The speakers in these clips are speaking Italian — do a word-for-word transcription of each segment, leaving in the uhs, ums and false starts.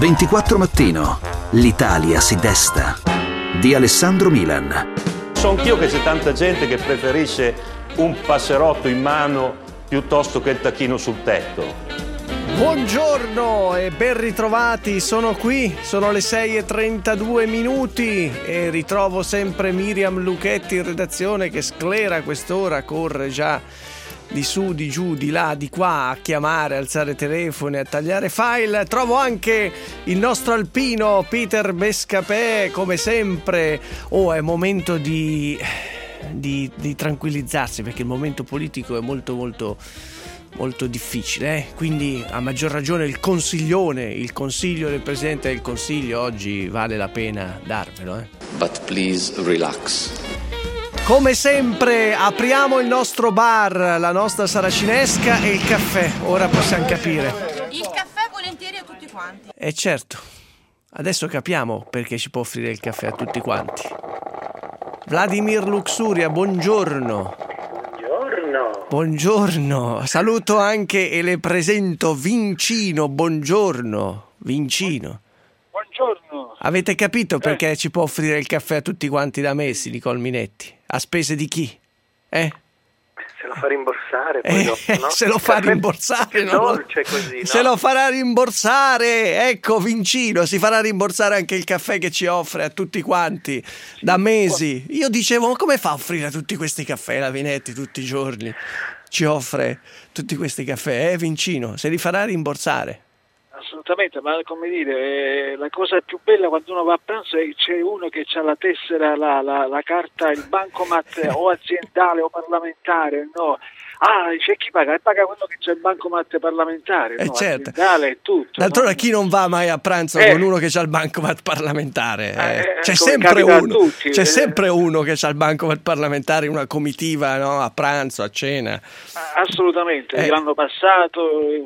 ventiquattro Mattino. L'Italia si desta. Di Alessandro Milan. So anch'io che c'è tanta gente che preferisce un passerotto in mano piuttosto che il tacchino sul tetto. Buongiorno e ben ritrovati, sono qui, sono le sei e trentadue minuti e ritrovo sempre Miriam Lucchetti in redazione che sclera a quest'ora, corre già di su, di giù, di là, di qua a chiamare, alzare telefoni, a tagliare file. Trovo anche il nostro alpino Peter Bescapè, come sempre. Oh, è momento di, di, di tranquillizzarsi, perché il momento politico è molto molto molto difficile, eh? Quindi a maggior ragione il consiglione, il consiglio del Presidente del Consiglio oggi vale la pena darvelo, eh? But please relax. Come sempre apriamo il nostro bar, la nostra saracinesca e il caffè, ora possiamo capire. Il caffè volentieri a tutti quanti. E certo, adesso capiamo perché ci può offrire il caffè a tutti quanti. Vladimir Luxuria, buongiorno. Buongiorno. Buongiorno, saluto anche e le presento Vincino, buongiorno. Vincino. Buongiorno. Avete capito perché eh. ci può offrire il caffè a tutti quanti da mesi, Nicole Minetti? A spese di chi? Eh? Se lo fa rimborsare poi Eh, dopo, no? se lo fa Caffè rimborsare, più no? dolce così, no? Se lo farà rimborsare, ecco Vincino, si farà rimborsare anche il caffè che ci offre a tutti quanti da mesi. Io dicevo, ma come fa a offrire tutti questi caffè la Minetti tutti i giorni? Ci offre tutti questi caffè, eh Vincino, se li farà rimborsare. Assolutamente, ma come dire, eh, la cosa più bella quando uno va a pranzo è che c'è uno che ha la tessera, la, la, la carta, il bancomat o aziendale o parlamentare, no? Ah, c'è chi paga? E paga quello che c'è il bancomat parlamentare, Eh no? certo. Aziendale e tutto. D'altronde no? chi non va mai a pranzo Eh. con uno che ha il bancomat parlamentare? Eh, Eh, c'è come sempre capita a uno, tutti, c'è eh. sempre uno che ha il bancomat parlamentare in una comitiva, no? A pranzo, a cena. Assolutamente, Eh. l'anno passato... eh,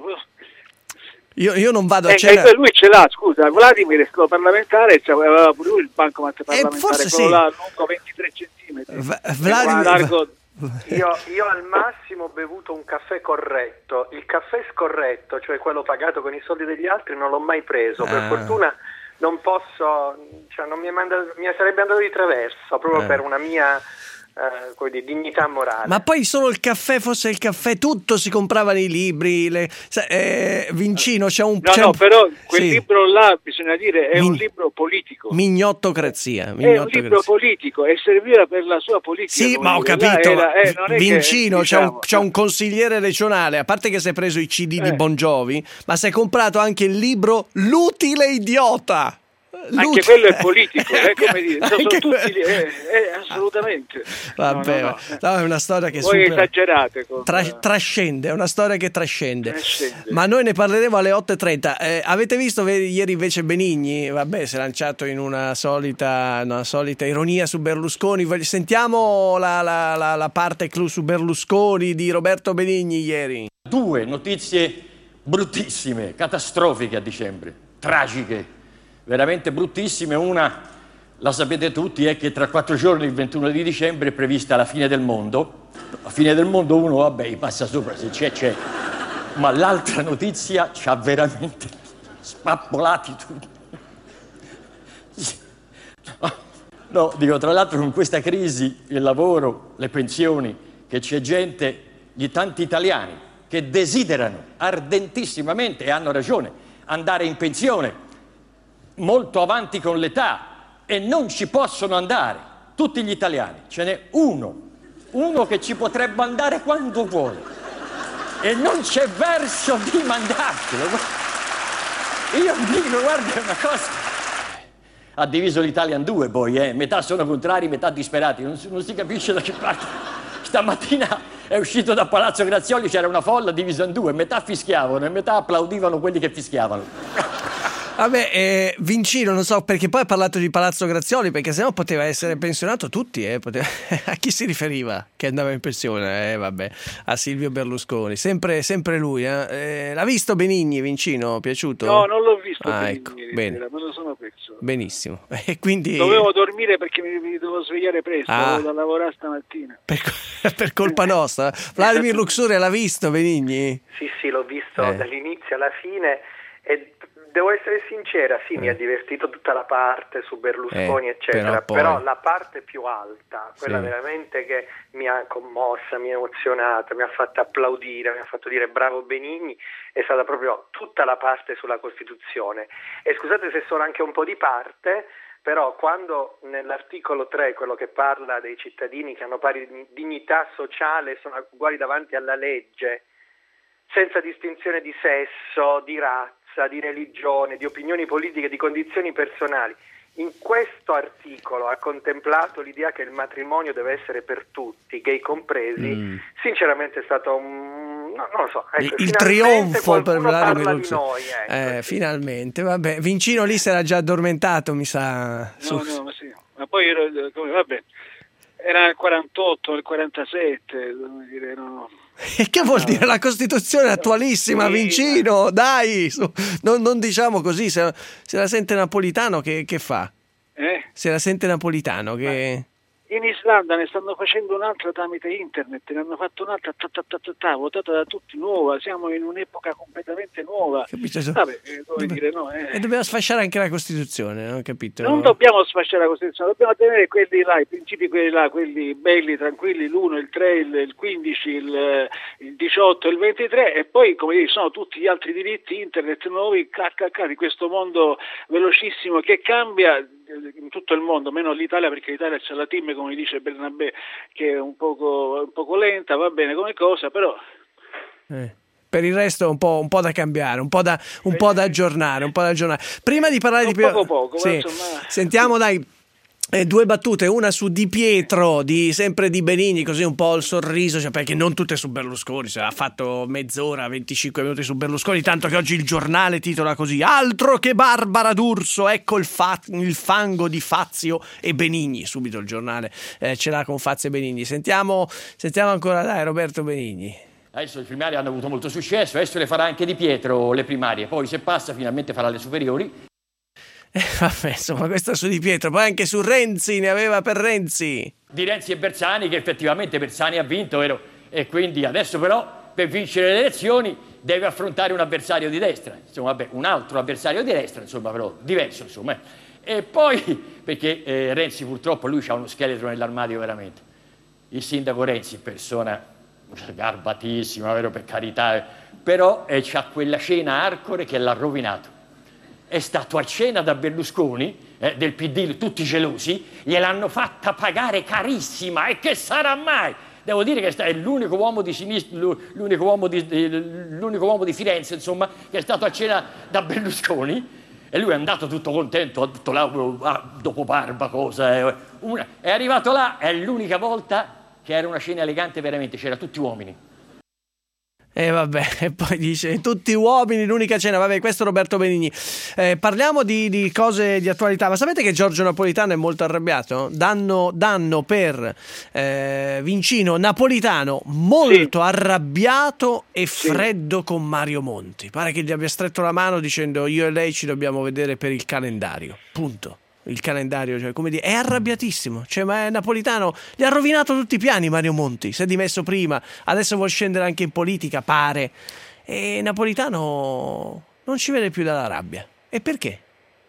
Io, io non vado a Eh, cena. eh, lui ce l'ha, scusa, Vladimir è stato parlamentare, cioè, aveva pure lui il bancomat parlamentare, forse quello sì. là lungo ventitré centimetri. V- e Vladimir- largo... Io, io al massimo ho bevuto un caffè corretto, il caffè scorretto, cioè quello pagato con i soldi degli altri, non l'ho mai preso. Per Ah. fortuna non posso, cioè non mi, è mandato, mi sarebbe andato di traverso proprio Eh. per una mia eh, come dire, dignità morale. Ma poi solo il caffè, fosse il caffè, tutto si compravano i libri. Le... sa- eh, Vincino, c'è un. No, c'è no, un... però quel sì. libro là, bisogna dire, è Min- un libro politico. Mignottocrazia. È un mignottocrazia. libro politico e serviva per la sua politica. Sì, come ma ho dire. capito. Là era- eh, non è che, Vincino, c'è, un, diciamo, c'è un consigliere regionale, a parte che si è preso i C D di Eh. Bon Jovi, ma si è comprato anche il libro L'utile idiota. Anche L'utile- quello è politico, è come dire, sono, Anche sono tutti, quello- eh, eh, assolutamente. Vabbè, No, no, no. no, è una storia che Voi supera- esagerate con- tra- trascende, è una storia che trascende. Trascende. Ma noi ne parleremo alle otto e trenta. Eh, avete visto ve- ieri invece Benigni? Vabbè, si è lanciato in una solita, una solita ironia su Berlusconi. Voglio- Sentiamo la, la, la, la parte clou su Berlusconi di Roberto Benigni ieri. Due notizie bruttissime, catastrofiche a dicembre, tragiche, veramente bruttissime. Una, la sapete tutti, è che tra quattro giorni, il ventuno di dicembre, è prevista la fine del mondo. La fine del mondo uno, vabbè, gli passa sopra, se c'è, c'è. Ma l'altra notizia ci ha veramente spappolati tutti. No, dico, tra l'altro con questa crisi, il lavoro, le pensioni, che c'è gente, gli tanti italiani che desiderano ardentissimamente, e hanno ragione, andare in pensione molto avanti con l'età e non ci possono andare, tutti gli italiani, ce n'è uno, uno che ci potrebbe andare quando vuole e non c'è verso di mandartelo. Io dico, guarda, è una cosa... Ha diviso l'Italia in due poi, eh? Metà sono contrari, metà disperati, non si, non si capisce da che parte. Stamattina è uscito da Palazzo Grazioli, c'era una folla divisa in due, metà fischiavano e metà applaudivano quelli che fischiavano. Vabbè, eh, Vincino, non so perché poi ha parlato di Palazzo Grazioli, perché sennò poteva essere pensionato tutti, eh, poteva... a chi si riferiva che andava in pensione? Eh, vabbè, a Silvio Berlusconi, sempre, sempre lui. Eh. Eh, l'ha visto Benigni, Vincino? Piaciuto? No, non l'ho visto. Ah, Benigni ecco, ieri bene. sera, me lo sono perso. Benissimo. E quindi Dovevo dormire perché mi, mi dovevo svegliare presto, Ah. avevo da lavorare stamattina. per, per colpa nostra. Vladimir Luxuria l'ha visto Benigni? Sì, sì, l'ho visto Eh. dall'inizio alla fine e devo essere sincera, sì, eh. mi ha divertito tutta la parte su Berlusconi, eh, eccetera, però, poi... però la parte più alta, quella sì. veramente che mi ha commossa, mi ha emozionata, mi ha fatto applaudire, mi ha fatto dire bravo Benigni, è stata proprio tutta la parte sulla Costituzione. E scusate se sono anche un po' di parte, però quando nell'articolo tre, quello che parla dei cittadini che hanno pari dignità sociale, sono uguali davanti alla legge, senza distinzione di sesso, di razza, di religione, di opinioni politiche, di condizioni personali. In questo articolo ha contemplato l'idea che il matrimonio deve essere per tutti, gay compresi. Mm. Sinceramente è stato un... no, non lo so. Ecco, il trionfo per parla di noi. Ecco, eh, sì. Finalmente, vabbè. Vincino lì si era già addormentato, mi sa. No, no, ma sì. Ma poi ero, come, vabbè, era il quarantotto, il quarantasette, devo dire, no... E che vuol dire la Costituzione attualissima, sì, Vincino? Dai, su, non, non diciamo così. Se, se la sente Napolitano, che, che fa? Eh? Se la sente Napolitano, che... In Islanda ne stanno facendo un'altra tramite internet, ne hanno fatto un'altra ta, ta, ta, ta, ta, votata da tutti, nuova, siamo in un'epoca completamente nuova. Capito? Vabbè, eh, Dobb- dire, no, eh. E dobbiamo sfasciare anche la Costituzione, non capito? Non dobbiamo sfasciare la Costituzione, dobbiamo tenere quelli là, i principi quelli là, quelli belli, tranquilli, l'uno, il tre, il, il quindici, il, il diciotto, il ventitré, e poi, come dire, sono tutti gli altri diritti, internet nuovi, ccc, di questo mondo velocissimo che cambia in tutto il mondo, meno l'Italia, perché l'Italia c'è la team, come dice Bernabé, che è un poco, un poco lenta, va bene come cosa, però eh. Per il resto è un po', un po' da cambiare, un po' da, un eh. po' da aggiornare, un po' da aggiornare. Prima di parlare un di poco poco, sì. insomma... Sentiamo dai Eh, due battute, una su Di Pietro, di, sempre di Benigni, così un po' il sorriso, cioè, perché non tutte su Berlusconi, cioè, ha fatto mezz'ora, venticinque minuti su Berlusconi, tanto che oggi il giornale titola così: altro che Barbara D'Urso, ecco il, fa- il fango di Fazio e Benigni. Subito il giornale eh, ce l'ha con Fazio e Benigni. Sentiamo, sentiamo ancora, dai, Roberto Benigni. Adesso le primarie hanno avuto molto successo, adesso le farà anche Di Pietro le primarie, poi se passa finalmente farà le superiori. Eh, vabbè, insomma, questo su Di Pietro, poi anche su Renzi, ne aveva per Renzi. Di Renzi e Bersani, che effettivamente Bersani ha vinto, vero? E quindi adesso però, per vincere le elezioni, deve affrontare un avversario di destra, insomma, vabbè, un altro avversario di destra, insomma, però diverso, insomma. E poi, perché eh, Renzi purtroppo, lui ha uno scheletro nell'armadio veramente. Il sindaco Renzi, persona garbatissima, vero, per carità, però eh, c'ha quella cena Arcore che l'ha rovinato. È stato a cena da Berlusconi, eh, del P D, tutti gelosi, gliel'hanno fatta pagare carissima, e che sarà mai? Devo dire che è l'unico uomo di sinistra, l'unico uomo di, l'unico uomo di Firenze, insomma, che è stato a cena da Berlusconi, e lui è andato tutto contento, ha detto là, ah, dopo barba, cosa, eh, una, è arrivato là, è l'unica volta che era una cena elegante veramente, c'era tutti uomini. E eh vabbè, e poi dice tutti uomini, l'unica cena. Vabbè, questo è Roberto Benigni. Eh, parliamo di, di cose di attualità. Ma sapete che Giorgio Napolitano è molto arrabbiato? Danno, danno per eh, Vincino Napolitano molto sì. arrabbiato e freddo sì. con Mario Monti. Pare che gli abbia stretto la mano dicendo: io e lei ci dobbiamo vedere per il calendario. Punto. Il calendario, cioè, come dire, è arrabbiatissimo, cioè, ma è Napolitano, gli ha rovinato tutti i piani Mario Monti, si è dimesso prima, adesso vuol scendere anche in politica, pare, e Napolitano non ci vede più dalla rabbia. E perché?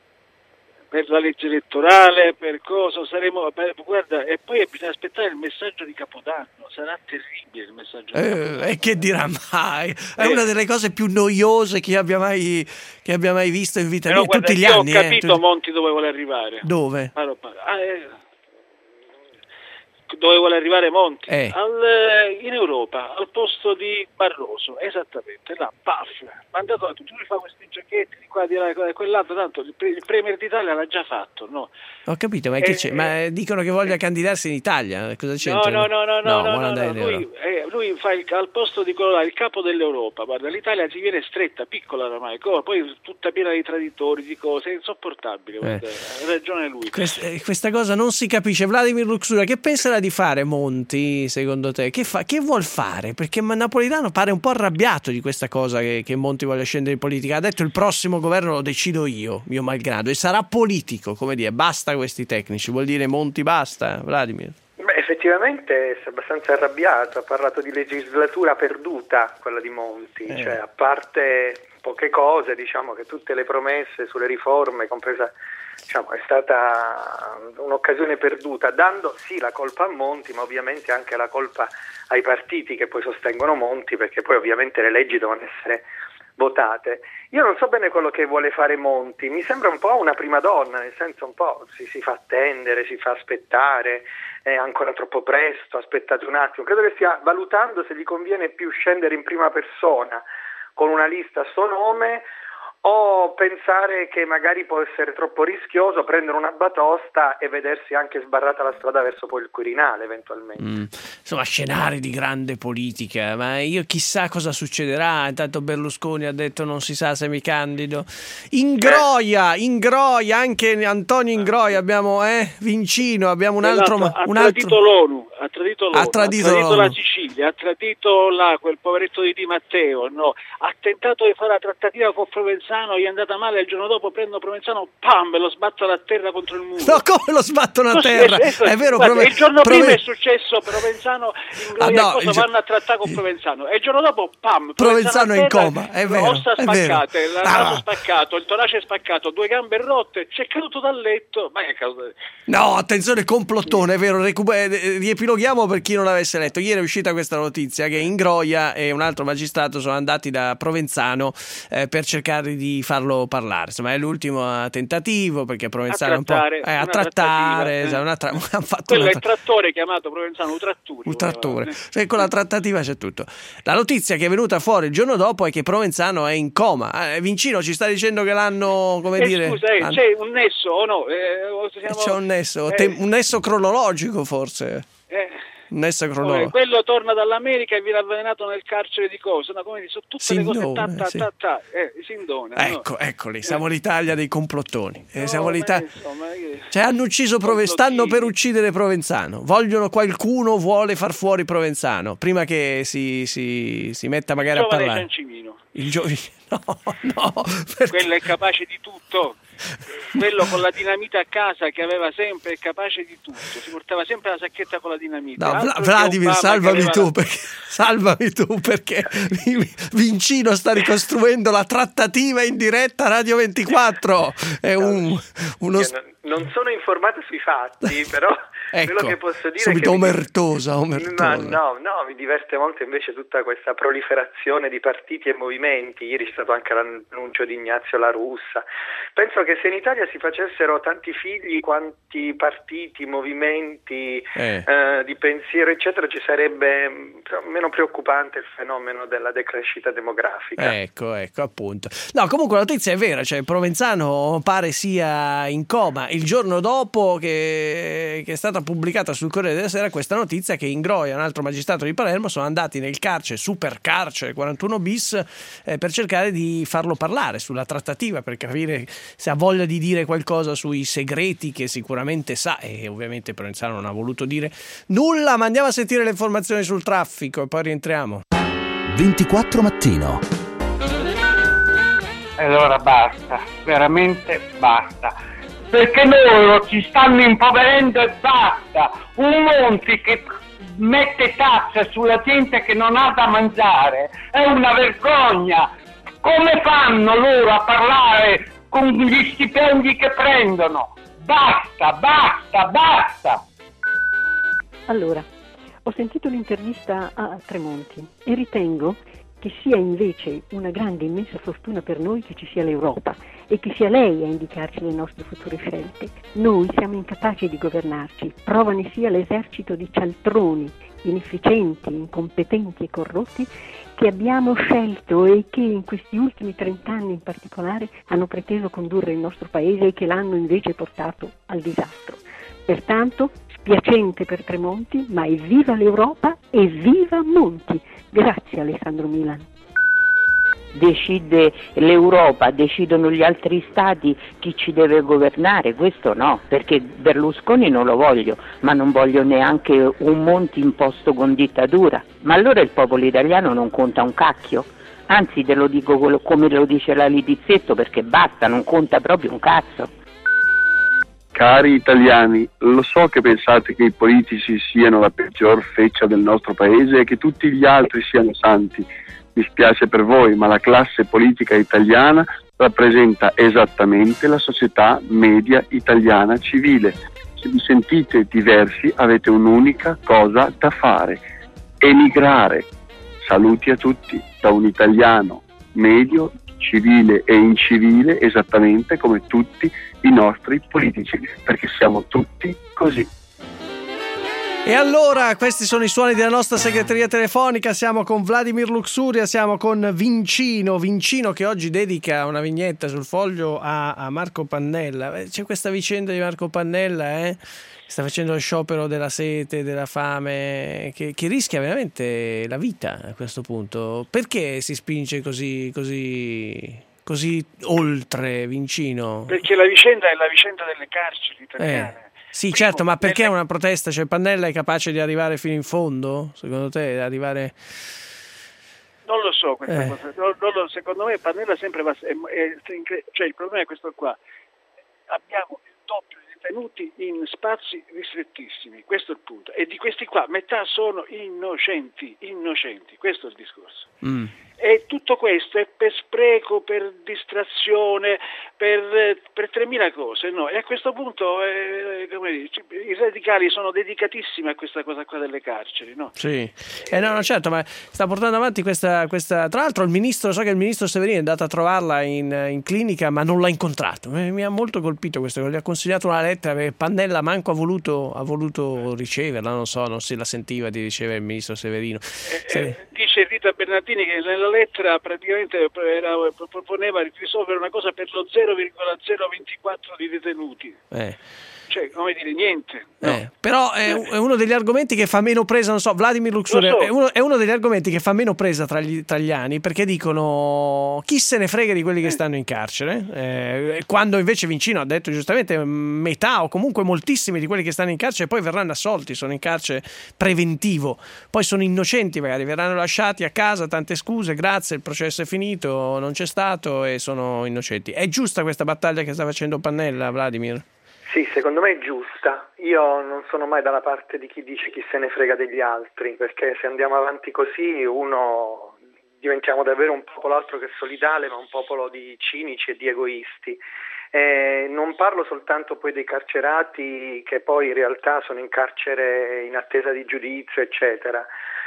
Per la legge elettorale, per cosa saremo, per, guarda, e poi bisogna aspettare il messaggio di Capodanno, sarà terribile il messaggio di Capodanno. Eh, e che dirà mai? È eh. una delle cose più noiose che abbia mai, che abbia mai visto in vita mia, tutti gli anni. Ho capito eh, Monti dove vuole arrivare. Dove? Ah, eh, dove vuole arrivare Monti? Eh. Al, in Europa, al posto di Barroso, esattamente, là, paf, mandato a tutti, lui fa questi giochetti di qua, di là, di quell'altro, tanto il, il Premier d'Italia l'ha già fatto, no? Ho capito, ma, che c'è? Eh, ma dicono che voglia candidarsi in Italia, cosa c'entra? No, no, no, no, no, no, no, no lui, eh, lui fa il, al posto di quello là, il capo dell'Europa, guarda, l'Italia si viene stretta, piccola oramai, poi tutta piena di traditori, di cose, è insopportabile, guarda, eh. ha ragione lui. Questa, questa cosa non si capisce. Vladimir Luxura, che penserà di fare Monti, secondo te? Che, fa, che vuol fare? Perché Napolitano pare un po' arrabbiato di questa cosa che, che Monti voglia scendere in politica. Ha detto: il prossimo governo lo decido io, mio malgrado, e sarà politico, come dire, basta questi tecnici. Vuol dire Monti basta, Vladimir? Beh, effettivamente è abbastanza arrabbiato, ha parlato di legislatura perduta quella di Monti, eh. cioè a parte poche cose, diciamo che tutte le promesse sulle riforme, compresa, diciamo, è stata un'occasione perduta, dando sì la colpa a Monti, ma ovviamente anche la colpa ai partiti che poi sostengono Monti, perché poi ovviamente le leggi devono essere votate. Io non so bene quello che vuole fare Monti, mi sembra un po' una prima donna, nel senso un po' si, si fa attendere, si fa aspettare, è ancora troppo presto, aspettate un attimo. Credo che stia valutando se gli conviene più scendere in prima persona con una lista a suo nome, o pensare che magari può essere troppo rischioso prendere una batosta e vedersi anche sbarrata la strada verso poi il Quirinale eventualmente. Mm. Insomma, scenari di grande politica, ma io chissà cosa succederà. Intanto Berlusconi ha detto non si sa se mi candido. Ingroia, Ingroia, anche Antonio Ingroia, abbiamo eh, Vincino, abbiamo un altro... Esatto, ha un tradito altro... l'ONU, ha tradito l'ONU, ha tradito, ha tradito l'ONU. la Sicilia, ha tradito la, quel poveretto di Di Matteo, no? Ha tentato di fare la trattativa con Provenzano, gli è andata male, il giorno dopo prendo Provenzano, pam, e lo sbattono a terra contro il muro. No, come lo sbattono a Così, terra? È, è, è vero, guarda, Prove... il giorno Prove... prima è successo Provenzano Ingroia, ah, no, cosa, gio... vanno a trattare con Provenzano, e il giorno dopo, pam, Provenzano è in terra, coma, è vero, ossa è spaccate, vero. il Ah. naso spaccato, il torace spaccato, due gambe rotte, c'è caduto dal letto, ma che caduto? No, attenzione, complottone, è vero, recu- eh, riepiloghiamo per chi non l'avesse letto. Ieri è uscita questa notizia che Ingroia e un altro magistrato sono andati da Provenzano eh, per cercare di farlo parlare. Insomma, è l'ultimo tentativo, perché Provenzano è un po' trattare, eh, a una trattare, trattativa, eh. una tra- hanno fatto quello una è il tra- trattore chiamato Provenzano un trattore. un trattore. Eh. Cioè, con la trattativa c'è tutto. La notizia che è venuta fuori il giorno dopo è che Provenzano è in coma. Eh, Vincino ci sta dicendo che l'hanno, come Eh, dire, scusa, eh, hanno... c'è un nesso o no? Eh, o siamo... c'è un nesso, eh, te- un nesso cronologico forse. eh, Un nesso eh, cronologico. quello torna dall'America e viene avvelenato nel carcere di cosa? No, come sono tutte Sindone, le cose ta, ta, sì. ta, ta, eh, Sindone, Ecco, no? eccoli, siamo l'Italia dei complottoni. Eh, No, siamo ma l'Italia... insomma, che- Cioè, hanno ucciso Prove... stanno per uccidere Provenzano. Vogliono, qualcuno vuole far fuori Provenzano prima che si, si, si metta magari a Giovane parlare. Ciancimino. Il giovane... No, no, perché... Quello è capace di tutto. Quello con la dinamita a casa che aveva sempre, è capace di tutto. Si portava sempre la sacchetta con la dinamita. No, Altro Vla- che Vladimir, Obama salvami che tu, aveva perché, salvami tu perché Vincino sta ricostruendo la trattativa in diretta a Radio ventiquattro. È un, uno... Io non- non sono informato sui fatti, però Ecco, quello che posso dire subito è che mi- omertosa, omertosa. Ma no, no, mi diverte molto invece tutta questa proliferazione di partiti e movimenti. Ieri c'è stato anche l'annuncio di Ignazio La Russa. Penso che se in Italia si facessero tanti figli quanti partiti, movimenti Eh. eh, di pensiero eccetera, ci sarebbe mh, meno preoccupante il fenomeno della decrescita demografica. Ecco, ecco, appunto. No, comunque la notizia è vera, cioè Provenzano pare sia in coma. Il giorno dopo che, che è stata pubblicata sul Corriere della Sera questa notizia, che Ingroia e un altro magistrato di Palermo sono andati nel carcere, super carcere quarantuno bis, eh, per cercare di farlo parlare sulla trattativa, per capire se ha voglia di dire qualcosa sui segreti che sicuramente sa, e ovviamente Provenzano non ha voluto dire nulla. Ma andiamo a sentire le informazioni sul traffico e poi rientriamo. ventiquattro Mattino. Allora basta, veramente basta. Perché loro ci stanno impoverendo e basta. Un Monti che mette tasse sulla gente che non ha da mangiare è una vergogna. Come fanno loro a parlare con gli stipendi che prendono? Basta, basta, basta. Allora, ho sentito l'intervista a Tremonti e ritengo che sia invece una grande, immensa fortuna per noi che ci sia l'Europa e che sia lei a indicarci le nostre future scelte. Noi siamo incapaci di governarci, prova ne sia l'esercito di cialtroni, inefficienti, incompetenti e corrotti che abbiamo scelto e che in questi ultimi trent'anni in particolare hanno preteso condurre il nostro paese e che l'hanno invece portato al disastro. Pertanto, spiacente per Tremonti, ma evviva l'Europa e viva Monti! Grazie Alessandro Milan. Decide l'Europa, decidono gli altri stati chi ci deve governare, questo no, perché Berlusconi non lo voglio, ma non voglio neanche un Monti imposto con dittatura. Ma allora il popolo italiano non conta un cacchio, anzi te lo dico come lo dice la Litizzetto, perché basta, non conta proprio un cazzo. Cari italiani, lo so che pensate che i politici siano la peggior feccia del nostro paese e che tutti gli altri siano santi, mi spiace per voi, ma la classe politica italiana rappresenta esattamente la società media italiana civile. Se vi sentite diversi avete un'unica cosa da fare: emigrare. Saluti a tutti da un italiano medio, civile e incivile, esattamente come tutti i nostri politici, perché siamo tutti così. E allora, questi sono i suoni della nostra segreteria telefonica. Siamo con Vladimir Luxuria, siamo con Vincino. Vincino che oggi dedica una vignetta sul Foglio a, a Marco Pannella. C'è questa vicenda di Marco Pannella, eh? Sta facendo lo sciopero della sete, della fame, che, che rischia veramente la vita a questo punto. Perché si spinge così, così, così oltre, Vincino? Perché la vicenda è la vicenda delle carceri italiane. Eh. Sì, certo, ma perché è una protesta? Cioè, Pannella è capace di arrivare fino in fondo? Secondo te, arrivare... Non lo so questa eh. cosa. Non, non lo, secondo me Pannella sempre va... È, è, cioè, il problema è questo qua. Abbiamo il doppio di detenuti in spazi ristrettissimi. Questo è il punto. E di questi qua, metà sono innocenti. Innocenti. Questo è il discorso. Mm. E tutto questo è per spreco, per distrazione, per, per tremila cose, no? E a questo punto eh, come dire, i radicali sono dedicatissimi a questa cosa qua delle carceri, no? Sì, eh, no, no, certo, ma sta portando avanti questa, questa... Tra l'altro il ministro, so che il ministro Severini è andato a trovarla in, in clinica, ma non l'ha incontrato. Mi, mi ha molto colpito questo, gli ha consigliato una lettera perché Pannella manco ha voluto, ha voluto riceverla, non so, non se la sentiva di ricevere il ministro Severino. Eh, Se... eh, dice Rita Bernardini che nella lettera praticamente era, proponeva di risolvere una cosa per lo zero virgola zero ventiquattro di detenuti. Eh. Cioè, come dire, niente. No. Eh, però è, è uno degli argomenti che fa meno presa, non so, Vladimir Luxuria, so. è, uno, è uno degli argomenti che fa meno presa tra gli italiani, perché dicono chi se ne frega di quelli che stanno in carcere, eh, quando invece Vincino ha detto giustamente metà o comunque moltissimi di quelli che stanno in carcere poi verranno assolti, sono in carcere preventivo, poi sono innocenti magari, verranno lasciati a casa, tante scuse, grazie, il processo è finito, non c'è stato e sono innocenti. È giusta questa battaglia che sta facendo Pannella, Vladimir? Sì, secondo me è giusta. Io non sono mai dalla parte di chi dice chi se ne frega degli altri, perché se andiamo avanti così uno diventiamo davvero un popolo altro che solidale, ma un popolo di cinici e di egoisti. Eh, non parlo soltanto poi dei carcerati che poi in realtà sono in carcere in attesa di giudizio, eccetera,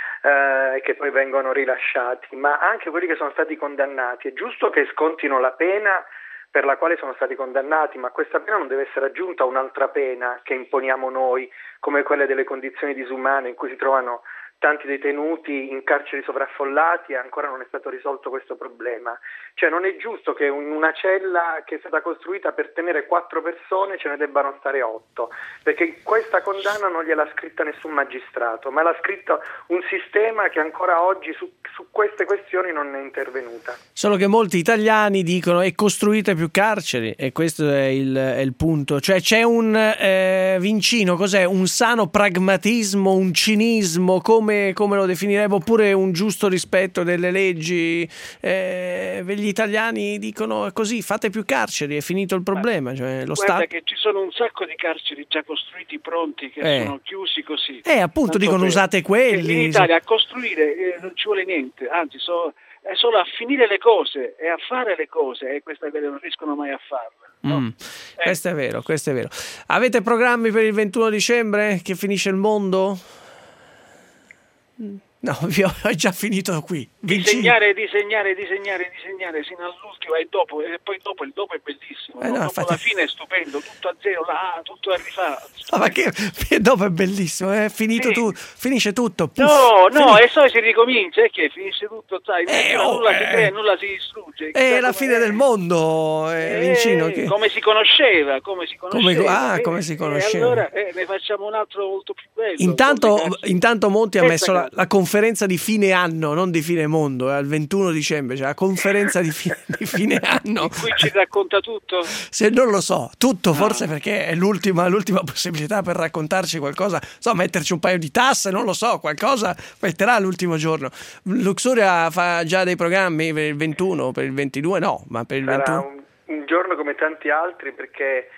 e eh, che poi vengono rilasciati, ma anche quelli che sono stati condannati. È giusto che scontino la pena per la quale sono stati condannati, ma questa pena non deve essere aggiunta a un'altra pena che imponiamo noi, come quelle delle condizioni disumane in cui si trovano tanti detenuti in carceri sovraffollati e ancora non è stato risolto questo problema. Cioè non è giusto che in una cella che è stata costruita per tenere quattro persone ce ne debbano stare otto, perché questa condanna non gliel'ha scritta nessun magistrato, ma l'ha scritto un sistema che ancora oggi su, su queste questioni non è intervenuta. Solo che molti italiani dicono e costruite più carceri, e questo è il, è il punto. Cioè c'è un eh, Vincino, cos'è? Un sano pragmatismo, un cinismo, come come lo definiremo, oppure un giusto rispetto delle leggi. Eh, gli italiani dicono così, fate più carceri, è finito il problema. Cioè, lo Guarda Stato... che ci sono un sacco di carceri già costruiti, pronti, che eh. sono chiusi così. Eh, appunto, non dicono so usate quelli. In Italia a costruire eh, non ci vuole niente, anzi so, è solo a finire le cose e a fare le cose, e queste non riescono mai a farle. No? Mm. Eh. Questo è vero, questo è vero. Avete programmi per il ventuno dicembre che finisce il mondo? No, vi ho già finito qui. Disegnare, disegnare, disegnare, disegnare sino all'ultimo e dopo, e poi dopo il dopo è bellissimo. Eh no? no, dopo infatti... la fine è stupendo, tutto a zero, là, tutto a rifare. No, ma che dopo è bellissimo, è finito sì. tu, finisce tutto. Puff, no, no, finito. E poi si ricomincia, è che finisce tutto, sai, eh, oh, nulla eh. si crea, nulla si distrugge. È la fine è. del mondo, eh, eh, Vincino. Che... Come si conosceva, come si conosceva. Come, ah, eh, come si conosceva. E allora eh, ne facciamo un altro molto più bello. Intanto, intanto Monti ha messo la, cosa. la conferenza di fine anno, non di fine mondo, è al ventuno dicembre, cioè la conferenza di fine, di fine anno. In cui ci racconta tutto? Se non lo so, tutto, no. forse perché è l'ultima, l'ultima possibilità per raccontarci qualcosa, so, metterci un paio di tasse, non lo so, qualcosa metterà l'ultimo giorno. Luxuria fa già dei programmi per il ventuno, per il ventidue no, ma per il Sarà ventuno? Un, un giorno come tanti altri, perché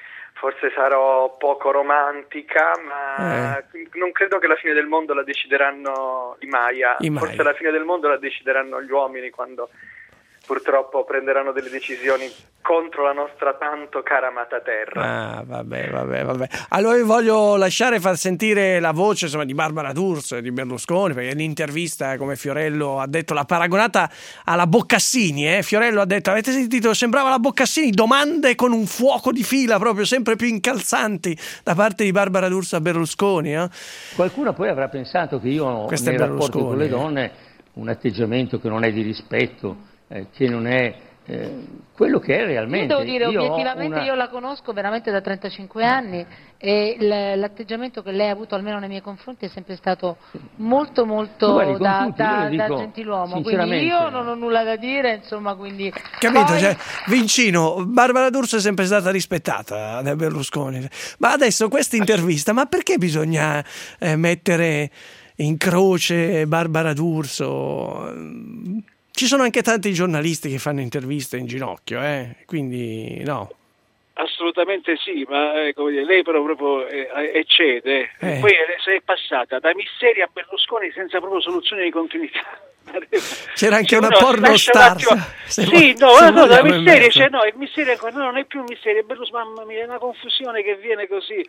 forse sarò poco romantica, ma Eh. non credo che la fine del mondo la decideranno i Maya. I Maya. Forse la fine del mondo la decideranno gli uomini quando purtroppo prenderanno delle decisioni contro la nostra tanto cara amata terra. Ah, vabbè, vabbè, vabbè. Allora io voglio lasciare far sentire la voce, insomma, di Barbara D'Urso e di Berlusconi, perché l'intervista, come Fiorello ha detto, l'ha paragonata alla Boccassini, eh? Fiorello ha detto, avete sentito, sembrava la Boccassini, domande con un fuoco di fila proprio sempre più incalzanti da parte di Barbara D'Urso a Berlusconi, eh? Qualcuno poi avrà pensato che io ho Questo è nei rapporti Berlusconi, con le eh. donne un atteggiamento che non è di rispetto, eh, che non è eh, quello che è Io realmente. devo dire, Io ho obiettivamente una- io la conosco veramente da trentacinque anni e l- l'atteggiamento che lei ha avuto almeno nei miei confronti è sempre stato molto molto Guardi, con da, tutti, io da- le dico da gentiluomo, quindi sinceramente. io non ho nulla da dire, insomma, quindi Capito? poi- Cioè, Vincino, Barbara D'Urso è sempre stata rispettata da Berlusconi, ma adesso questa intervista, ma perché bisogna eh, mettere in croce Barbara D'Urso? Ci sono anche tanti giornalisti che fanno interviste in ginocchio, eh? Quindi no. Assolutamente sì, ma eh, come dire, lei però proprio eh, eccede. Eh. Poi eh, se è passata da Misseri a Berlusconi senza proprio soluzione di continuità. C'era anche Se una uno porno lascia un star. attimo- se Sì, vuoi- no, se no, no, da vogliamo in Misseri, mezzo. cioè, no, il Misseri è ancora- no, non è più Misseri, è Berlusconi, mamma mia, è una confusione che viene così.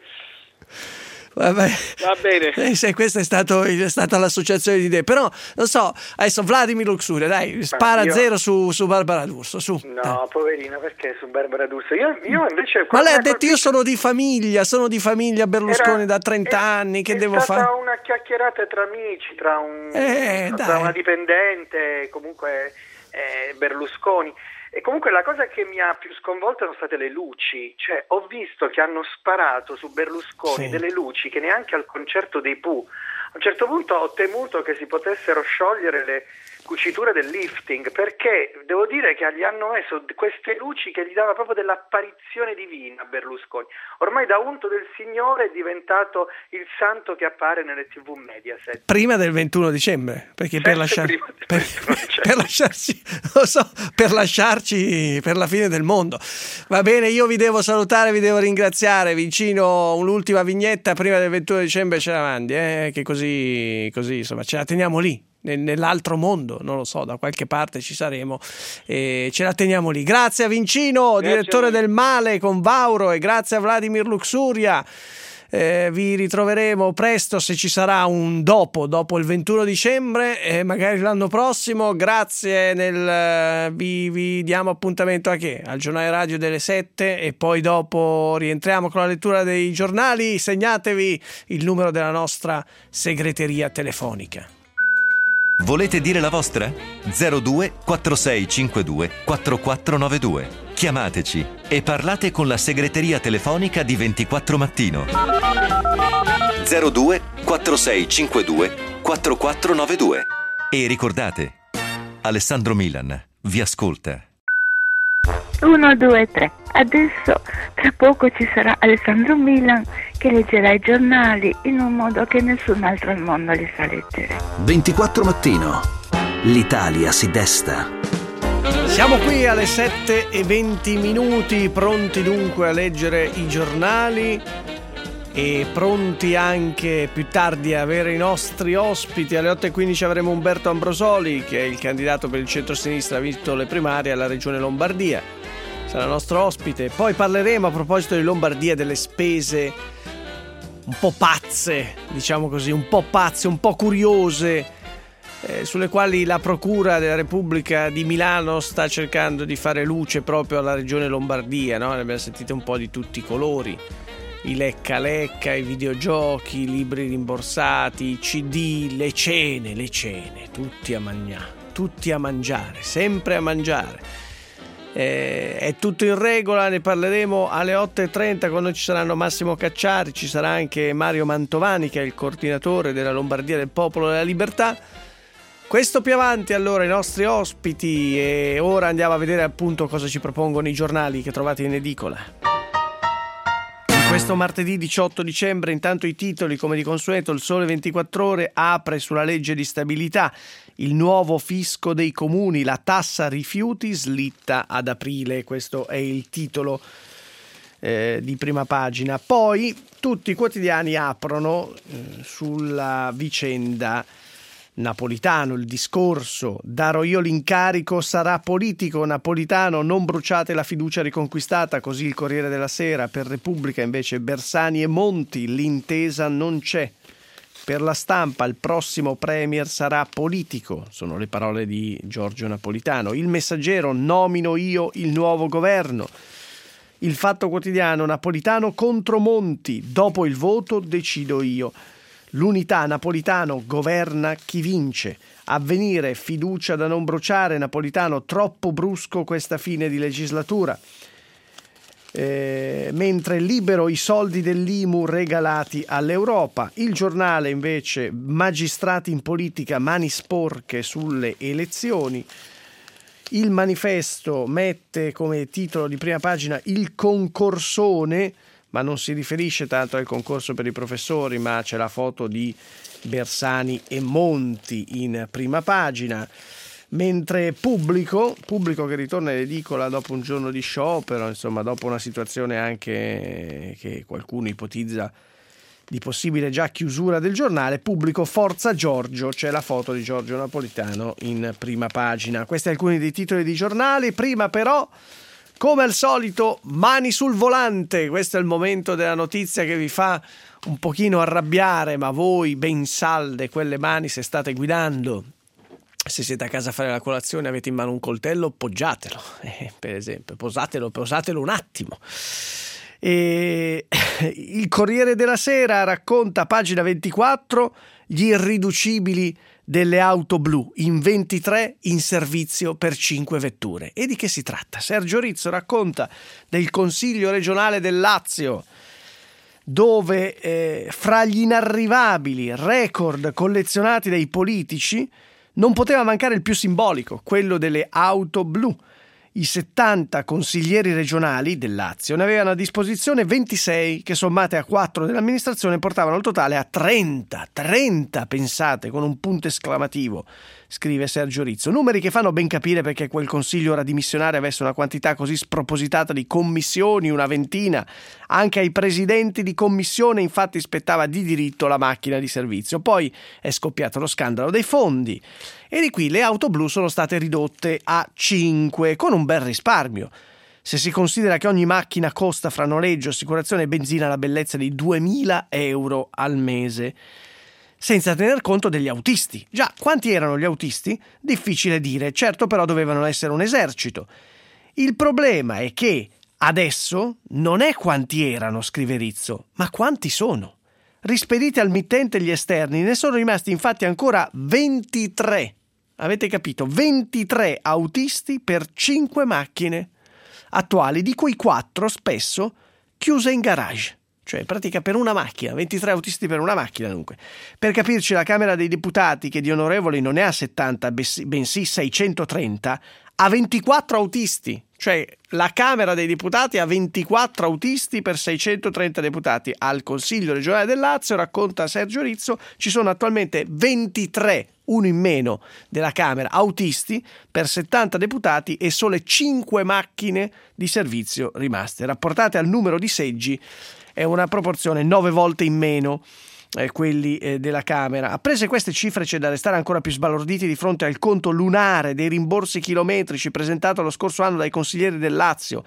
Vabbè. Va bene. Eh, se questa è, stato, è stata l'associazione di idee, però non so, adesso Vladimir Luxuria, dai, spara io- zero su, su Barbara D'Urso, su. No, poverina, perché su Barbara D'Urso? Io, io invece... Ma quando lei ha mi detto io sono di famiglia, sono di famiglia Berlusconi Era- da trenta anni, che è devo stata fare? una chiacchierata tra amici, tra, un, Eh, tra dai. una dipendente, comunque eh, Berlusconi. E comunque la cosa che mi ha più sconvolto sono state le luci, cioè ho visto che hanno sparato su Berlusconi Sì. delle luci che neanche al concerto dei Pooh. A un certo punto ho temuto che si potessero sciogliere le cuciture del lifting, perché devo dire che gli hanno messo queste luci che gli dava proprio dell'apparizione divina a Berlusconi. Ormai da unto del Signore è diventato il santo che appare nelle tivù Mediaset. Prima del ventuno dicembre, perché per, lasciar- prima del per, per lasciarci, lo so, per lasciarci per la fine del mondo. Va bene, io vi devo salutare, vi devo ringraziare. Vicino, un'ultima vignetta prima del ventuno dicembre ce la mandi, eh? Che così, così insomma ce la teniamo lì. Nell'altro mondo, non lo so, da qualche parte ci saremo e ce la teniamo lì. Grazie a Vincino, Grazie direttore a voi. del Male con Vauro, e grazie a Vladimir Luxuria. Eh, vi ritroveremo presto se ci sarà un dopo, dopo il ventuno dicembre e magari l'anno prossimo. Grazie, nel, vi, vi diamo appuntamento a che? Al giornale radio delle sette e poi dopo rientriamo con la lettura dei giornali. Segnatevi il numero della nostra segreteria telefonica. Volete dire la vostra? zero due quattro sei cinque due quattro quattro nove due. Chiamateci e parlate con la segreteria telefonica di ventiquattro Mattino. zero due quattro sei cinque due quattro quattro nove due. E ricordate, Alessandro Milan vi ascolta. uno, due, tre. Adesso, tra poco ci sarà Alessandro Milan che leggerà i giornali in un modo che nessun altro al mondo li sa leggere. ventiquattro Mattino. L'Italia si desta. Siamo qui alle sette e venti minuti, pronti dunque a leggere i giornali e pronti anche più tardi a avere i nostri ospiti. Alle otto e quindici avremo Umberto Ambrosoli, che è il candidato per il centro-sinistra, ha vinto le primarie alla Regione Lombardia. Sarà nostro ospite. Poi parleremo, a proposito di Lombardia, delle spese un po' pazze, diciamo così, un po' pazze, un po' curiose, eh, sulle quali la Procura della Repubblica di Milano sta cercando di fare luce proprio alla Regione Lombardia, no? Ne abbiamo sentite un po' di tutti i colori. I lecca lecca, i videogiochi, i libri rimborsati, i C D, le cene, le cene, tutti a mangiare, tutti a mangiare, sempre a mangiare. Eh, è tutto in regola, ne parleremo alle otto e trenta quando ci saranno Massimo Cacciari, ci sarà anche Mario Mantovani che è il coordinatore della Lombardia del Popolo della Libertà. Questo più avanti, allora, i nostri ospiti, e ora andiamo a vedere appunto cosa ci propongono i giornali che trovate in edicola. Questo martedì diciotto dicembre, intanto i titoli come di consueto. Il Sole ventiquattro Ore apre sulla legge di stabilità, il nuovo fisco dei comuni, la tassa rifiuti slitta ad aprile, questo è il titolo eh, di Prima Pagina. Poi tutti i quotidiani aprono eh, sulla vicenda Napolitano, il discorso: darò io l'incarico, sarà politico. Napolitano, non bruciate la fiducia riconquistata, così il Corriere della Sera. Per Repubblica invece Bersani e Monti, l'intesa non c'è. Per La Stampa, il prossimo premier sarà politico, sono le parole di Giorgio Napolitano. Il Messaggero, nomino io il nuovo governo. Il Fatto Quotidiano, Napolitano contro Monti, dopo il voto decido io. L'Unità, Napolitano, governa chi vince. Avvenire, fiducia da non bruciare. Napolitano, troppo brusco questa fine di legislatura. Eh, mentre Libero, i soldi dell'I M U regalati all'Europa. Il Giornale invece, magistrati in politica, mani sporche sulle elezioni. Il Manifesto mette come titolo di prima pagina il concorsone, ma non si riferisce tanto al concorso per i professori, ma c'è la foto di Bersani e Monti in prima pagina. Mentre Pubblico, Pubblico che ritorna in edicola dopo un giorno di sciopero, insomma dopo una situazione anche che qualcuno ipotizza di possibile già chiusura del giornale, Pubblico, forza Giorgio, c'è la foto di Giorgio Napolitano in prima pagina. Questi alcuni dei titoli di giornali. Prima però, come al solito, mani sul volante. Questo è il momento della notizia che vi fa un pochino arrabbiare, ma voi ben salde quelle mani se state guidando. Se siete a casa a fare la colazione, avete in mano un coltello, poggiatelo, eh, per esempio, posatelo, posatelo un attimo. E il Corriere della Sera racconta, pagina ventiquattro, gli irriducibili delle auto blu, in ventitré in servizio per cinque vetture. E di che si tratta? Sergio Rizzo racconta del Consiglio regionale del Lazio, dove eh, fra gli inarrivabili record collezionati dai politici non poteva mancare il più simbolico, quello delle auto blu. I settanta consiglieri regionali del Lazio ne avevano a disposizione ventisei, che sommate a quattro dell'amministrazione portavano il totale a trenta. trenta, pensate, con un punto esclamativo, scrive Sergio Rizzo. Numeri che fanno ben capire perché quel consiglio radimissionario avesse una quantità così spropositata di commissioni, una ventina. Anche ai presidenti di commissione infatti spettava di diritto la macchina di servizio. Poi è scoppiato lo scandalo dei fondi e di qui le auto blu sono state ridotte a cinque, con un bel risparmio. Se si considera che ogni macchina costa fra noleggio, assicurazione e benzina la bellezza di duemila euro al mese, senza tener conto degli autisti. Già, quanti erano gli autisti? Difficile dire, certo però dovevano essere un esercito. Il problema è che adesso non è quanti erano, scrive Rizzo, ma quanti sono. Rispediti al mittente gli esterni, ne sono rimasti infatti ancora ventitré. Avete capito? ventitré autisti per cinque macchine attuali, di cui quattro spesso chiuse in garage. Cioè in pratica per una macchina, ventitré autisti per una macchina dunque. Per capirci, la Camera dei Deputati, che di onorevoli non ne ha settanta, bensì seicentotrenta, ha ventiquattro autisti. Cioè la Camera dei Deputati ha ventiquattro autisti per seicentotrenta deputati. Al Consiglio regionale del Lazio, racconta Sergio Rizzo, ci sono attualmente ventitré, uno in meno della Camera, autisti per settanta deputati e sole cinque macchine di servizio rimaste. Rapportate al numero di seggi è una proporzione nove volte in meno eh, quelli eh, della Camera. Apprese queste cifre c'è da restare ancora più sbalorditi di fronte al conto lunare dei rimborsi chilometrici presentato lo scorso anno dai consiglieri del Lazio: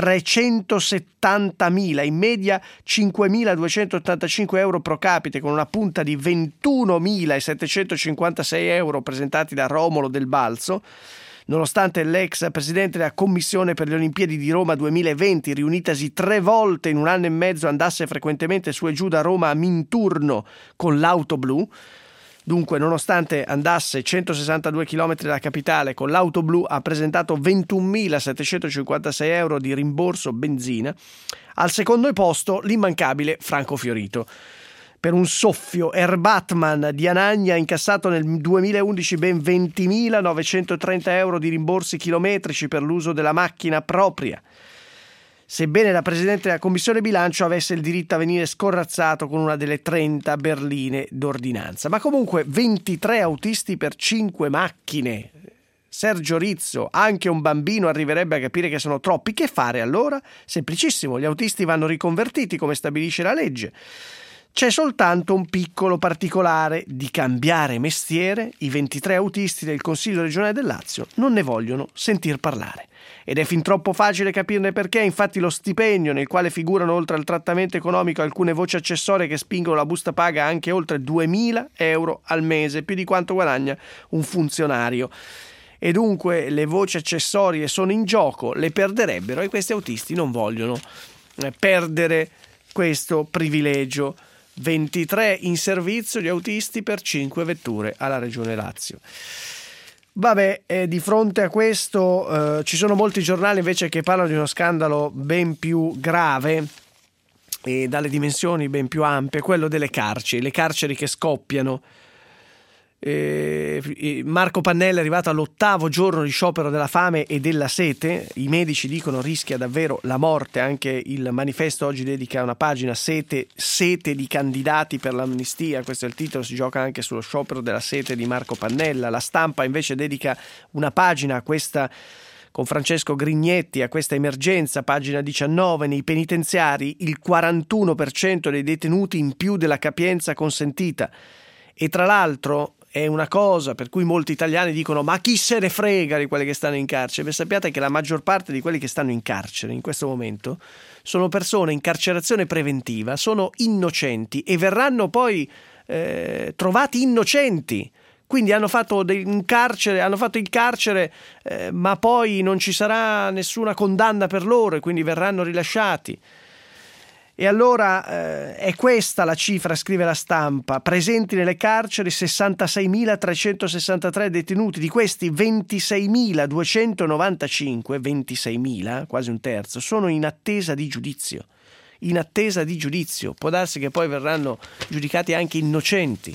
trecentosettantamila, in media cinquemiladuecentottantacinque euro pro capite, con una punta di ventunomilasettecentocinquantasei euro presentati da Romolo Del Balzo. Nonostante l'ex presidente della Commissione per le Olimpiadi di Roma duemilaventi, riunitasi tre volte in un anno e mezzo, andasse frequentemente su e giù da Roma a Minturno con l'auto blu, dunque nonostante andasse centosessantadue chilometri dalla capitale con l'auto blu, ha presentato ventunomilasettecentocinquantasei euro di rimborso benzina. Al secondo posto l'immancabile Franco Fiorito. Per un soffio, Air Batman di Anagna ha incassato nel duemilaundici ben ventimilanovecentotrenta euro di rimborsi chilometrici per l'uso della macchina propria, sebbene la Presidente della Commissione Bilancio avesse il diritto a venire scorrazzato con una delle trenta berline d'ordinanza. Ma comunque ventitré autisti per cinque macchine. Sergio Rizzo, anche un bambino arriverebbe a capire che sono troppi. Che fare allora? Semplicissimo, gli autisti vanno riconvertiti come stabilisce la legge. C'è soltanto un piccolo particolare: di cambiare mestiere i ventitré autisti del Consiglio regionale del Lazio non ne vogliono sentir parlare. Ed è fin troppo facile capirne perché. Infatti lo stipendio, nel quale figurano oltre al trattamento economico alcune voci accessorie che spingono la busta paga anche oltre duemila euro al mese, più di quanto guadagna un funzionario. E dunque le voci accessorie sono in gioco, le perderebbero, e questi autisti non vogliono perdere questo privilegio. ventitré in servizio gli autisti per cinque vetture alla Regione Lazio. Vabbè, eh, di fronte a questo eh, ci sono molti giornali invece che parlano di uno scandalo ben più grave e dalle dimensioni ben più ampie, quello delle carceri, le carceri che scoppiano. Eh, Marco Pannella è arrivato all'ottavo giorno di sciopero della fame e della sete. I medici dicono rischia davvero la morte. Anche il Manifesto oggi dedica una pagina: sete, sete di candidati per l'amnistia. Questo è il titolo, si gioca anche sullo sciopero della sete di Marco Pannella. La Stampa invece dedica una pagina a questa, con Francesco Grignetti, a questa emergenza. Pagina diciannove: nei penitenziari il quarantuno per cento dei detenuti in più della capienza consentita. E tra l'altro è una cosa per cui molti italiani dicono: ma chi se ne frega di quelli che stanno in carcere? Beh, sappiate che la maggior parte di quelli che stanno in carcere in questo momento sono persone in carcerazione preventiva, sono innocenti e verranno poi eh, trovati innocenti. Quindi hanno fatto in carcere, hanno fatto il carcere, eh, ma poi non ci sarà nessuna condanna per loro e quindi verranno rilasciati. E allora eh, è questa la cifra, scrive la Stampa: presenti nelle carceri sessantaseimilatrecentosessantatré detenuti, di questi ventiseimiladuecentonovantacinque, ventiseimila, quasi un terzo, sono in attesa di giudizio. In attesa di giudizio, può darsi che poi verranno giudicati anche innocenti.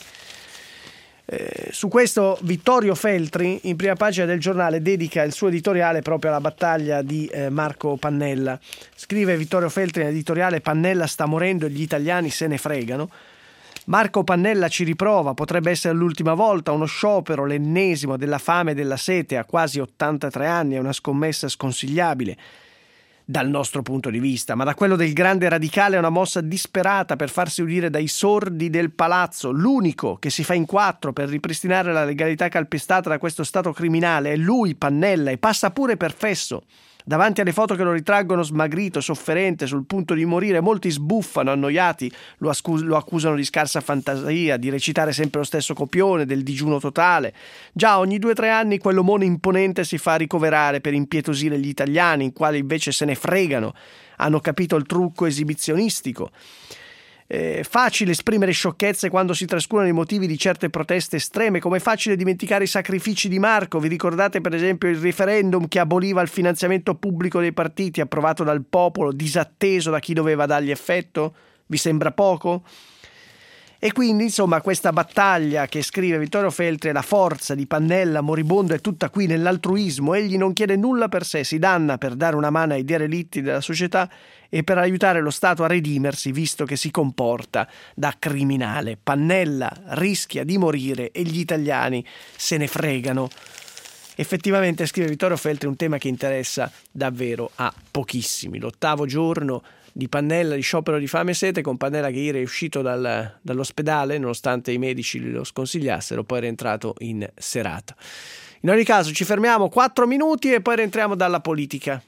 Eh, su questo Vittorio Feltri, in prima pagina del Giornale, dedica il suo editoriale proprio alla battaglia di eh, Marco Pannella. Scrive Vittorio Feltri nell'editoriale: Pannella sta morendo e gli italiani se ne fregano. Marco Pannella ci riprova, potrebbe essere l'ultima volta, uno sciopero, l'ennesimo, della fame e della sete a quasi ottantatré anni, è una scommessa sconsigliabile dal nostro punto di vista, ma da quello del grande radicale è una mossa disperata per farsi udire dai sordi del palazzo. L'unico che si fa in quattro per ripristinare la legalità calpestata da questo stato criminale è lui, Pannella, e passa pure per fesso. Davanti alle foto che lo ritraggono smagrito, sofferente, sul punto di morire, molti sbuffano, annoiati, lo, accus- lo accusano di scarsa fantasia, di recitare sempre lo stesso copione, del digiuno totale. Già ogni due o tre anni quell'omone imponente si fa ricoverare per impietosire gli italiani, in quali invece se ne fregano, hanno capito il trucco esibizionistico. Eh, facile esprimere sciocchezze quando si trascurano i motivi di certe proteste estreme, come è facile dimenticare i sacrifici di Marco. Vi ricordate per esempio il referendum che aboliva il finanziamento pubblico dei partiti, approvato dal popolo, disatteso da chi doveva dargli effetto? Vi sembra poco? E quindi insomma questa battaglia che scrive Vittorio Feltri, la forza di Pannella moribondo è tutta qui nell'altruismo. Egli non chiede nulla per sé, si danna per dare una mano ai derelitti della società e per aiutare lo Stato a redimersi, visto che si comporta da criminale. Pannella rischia di morire e gli italiani se ne fregano. Effettivamente, scrive Vittorio Feltri, un tema che interessa davvero a pochissimi. L'ottavo giorno di Pannella di sciopero di fame e sete, con Pannella che ieri è uscito dal, dall'ospedale nonostante i medici lo sconsigliassero, poi è rientrato in serata. In ogni caso ci fermiamo quattro minuti e poi rientriamo dalla politica.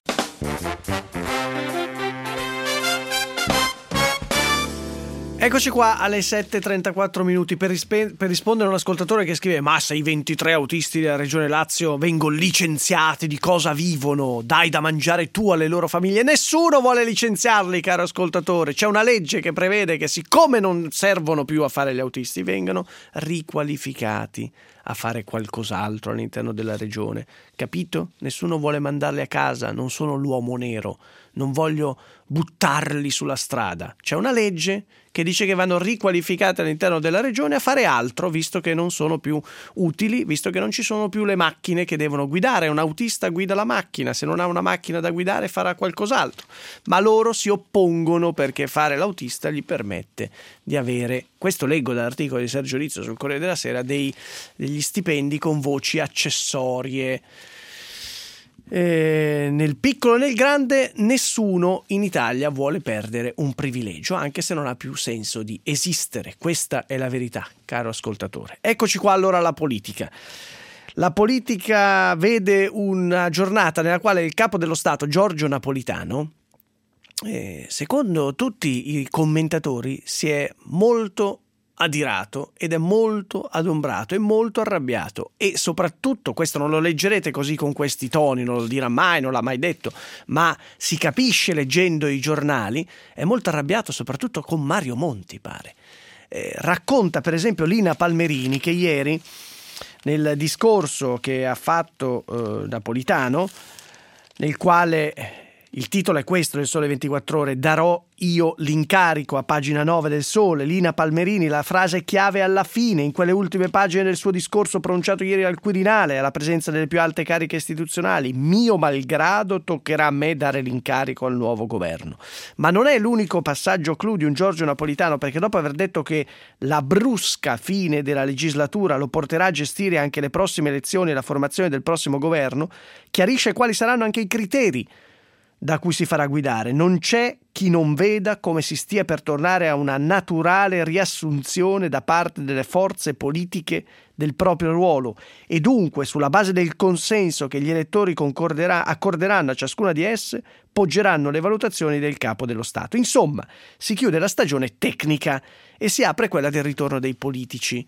Eccoci qua alle sette e trentaquattro minuti per, rispe- per rispondere a un ascoltatore che scrive: ma se i ventitré autisti della Regione Lazio vengono licenziati, di cosa vivono? Dai da mangiare tu alle loro famiglie. Nessuno vuole licenziarli, caro ascoltatore. C'è una legge che prevede che, siccome non servono più a fare gli autisti, vengano riqualificati a fare qualcos'altro all'interno della regione. Capito? Nessuno vuole mandarli a casa, non sono l'uomo nero, non voglio buttarli sulla strada. C'è una legge che dice che vanno riqualificati all'interno della regione a fare altro, visto che non sono più utili, visto che non ci sono più le macchine che devono guidare. Un autista guida la macchina, se non ha una macchina da guidare farà qualcos'altro. Ma loro si oppongono perché fare l'autista gli permette di avere, questo leggo dall'articolo di Sergio Rizzo sul Corriere della Sera, dei, degli gli stipendi con voci accessorie. Eh, nel piccolo e nel grande nessuno in Italia vuole perdere un privilegio, anche se non ha più senso di esistere. Questa è la verità, caro ascoltatore. Eccoci qua allora alla politica. La politica vede una giornata nella quale il capo dello Stato, Giorgio Napolitano, eh, secondo tutti i commentatori, si è molto adirato ed è molto adombrato e molto arrabbiato, e soprattutto, questo non lo leggerete così con questi toni, non lo dirà mai, non l'ha mai detto, ma si capisce leggendo i giornali, è molto arrabbiato soprattutto con Mario Monti, pare. Eh, racconta per esempio Lina Palmerini che ieri, nel discorso che ha fatto eh, Napolitano, nel quale il titolo è questo del Sole ventiquattro Ore: darò io l'incarico, a pagina nove del Sole. Lina Palmerini, la frase chiave alla fine, in quelle ultime pagine del suo discorso pronunciato ieri al Quirinale, alla presenza delle più alte cariche istituzionali: mio malgrado toccherà a me dare l'incarico al nuovo governo. Ma non è l'unico passaggio clou di un Giorgio Napolitano, perché dopo aver detto che la brusca fine della legislatura lo porterà a gestire anche le prossime elezioni e la formazione del prossimo governo, chiarisce quali saranno anche i criteri da cui si farà guidare. Non c'è chi non veda come si stia per tornare a una naturale riassunzione da parte delle forze politiche del proprio ruolo, e dunque, sulla base del consenso che gli elettori accorderanno a ciascuna di esse, poggeranno le valutazioni del capo dello Stato. Insomma, si chiude la stagione tecnica e si apre quella del ritorno dei politici.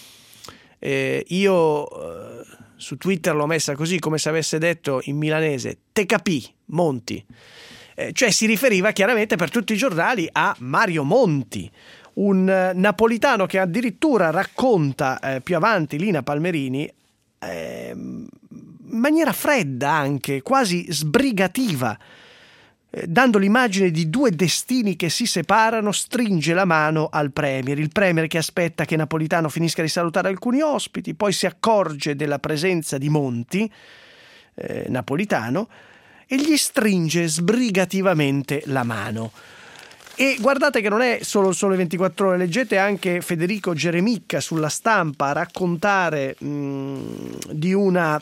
Eh, io eh, su Twitter l'ho messa così, come se avesse detto in milanese: te capì, Monti. Eh, cioè si riferiva chiaramente per tutti i giornali a Mario Monti, un eh, napolitano che addirittura racconta eh, più avanti Lina Palmerini eh, in maniera fredda, anche quasi sbrigativa, dando l'immagine di due destini che si separano, stringe la mano al premier. Il premier che aspetta che Napolitano finisca di salutare alcuni ospiti, poi si accorge della presenza di Monti, eh, Napolitano, e gli stringe sbrigativamente la mano. E guardate che non è solo il Sole ventiquattro Ore, leggete anche Federico Geremicca sulla Stampa a raccontare mh, di una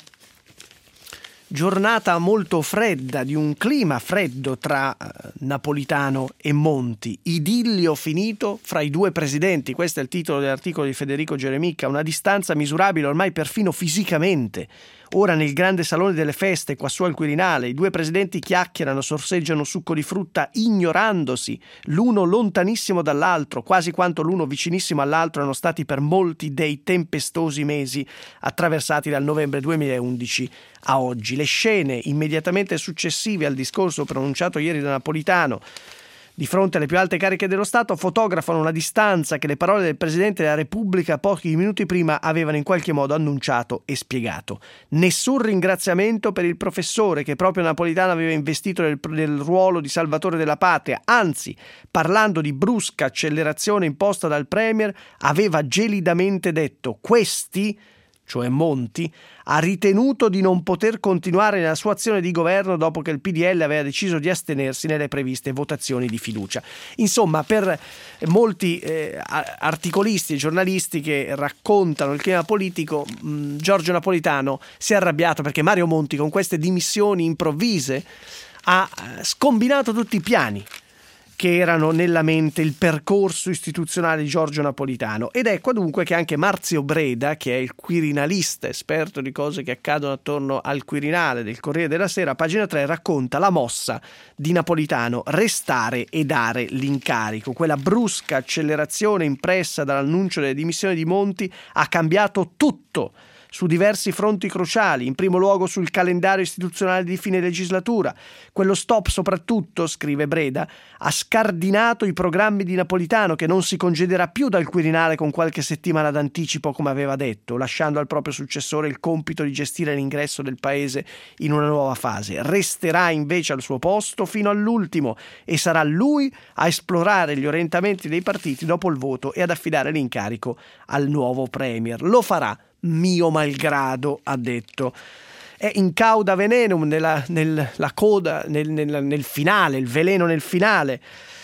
giornata molto fredda, di un clima freddo tra uh, Napolitano e Monti. Idillio finito fra i due presidenti, questo è il titolo dell'articolo di Federico Geremicca. Una distanza misurabile ormai perfino fisicamente. Ora nel grande salone delle feste quassù al Quirinale i due presidenti chiacchierano, sorseggiano succo di frutta ignorandosi, l'uno lontanissimo dall'altro, quasi quanto l'uno vicinissimo all'altro erano stati per molti dei tempestosi mesi attraversati dal novembre duemilaundici a oggi. Le scene immediatamente successive al discorso pronunciato ieri da Napolitano di fronte alle più alte cariche dello Stato fotografano una distanza che le parole del Presidente della Repubblica pochi minuti prima avevano in qualche modo annunciato e spiegato. Nessun ringraziamento per il professore che proprio Napolitano aveva investito del, del ruolo di salvatore della patria, anzi, parlando di brusca accelerazione imposta dal Premier, aveva gelidamente detto: questi, cioè Monti, ha ritenuto di non poter continuare nella sua azione di governo dopo che il P D L aveva deciso di astenersi nelle previste votazioni di fiducia. Insomma, per molti eh, articolisti e giornalisti che raccontano il clima politico, mh, Giorgio Napolitano si è arrabbiato perché Mario Monti con queste dimissioni improvvise ha scombinato tutti i piani che erano nella mente, il percorso istituzionale di Giorgio Napolitano. Ed ecco dunque che anche Marzio Breda, che è il quirinalista esperto di cose che accadono attorno al Quirinale del Corriere della Sera, a pagina tre racconta la mossa di Napolitano: restare e dare l'incarico. Quella brusca accelerazione impressa dall'annuncio delle dimissioni di Monti ha cambiato tutto su diversi fronti cruciali, in primo luogo sul calendario istituzionale di fine legislatura. Quello stop soprattutto, scrive Breda, ha scardinato i programmi di Napolitano, che non si congederà più dal Quirinale con qualche settimana d'anticipo come aveva detto, lasciando al proprio successore il compito di gestire l'ingresso del paese in una nuova fase. Resterà invece al suo posto fino all'ultimo e sarà lui a esplorare gli orientamenti dei partiti dopo il voto e ad affidare l'incarico al nuovo Premier. Lo farà mio malgrado, ha detto. È in cauda venenum, nella, nella coda, nel, nel, nel finale, il veleno nel finale.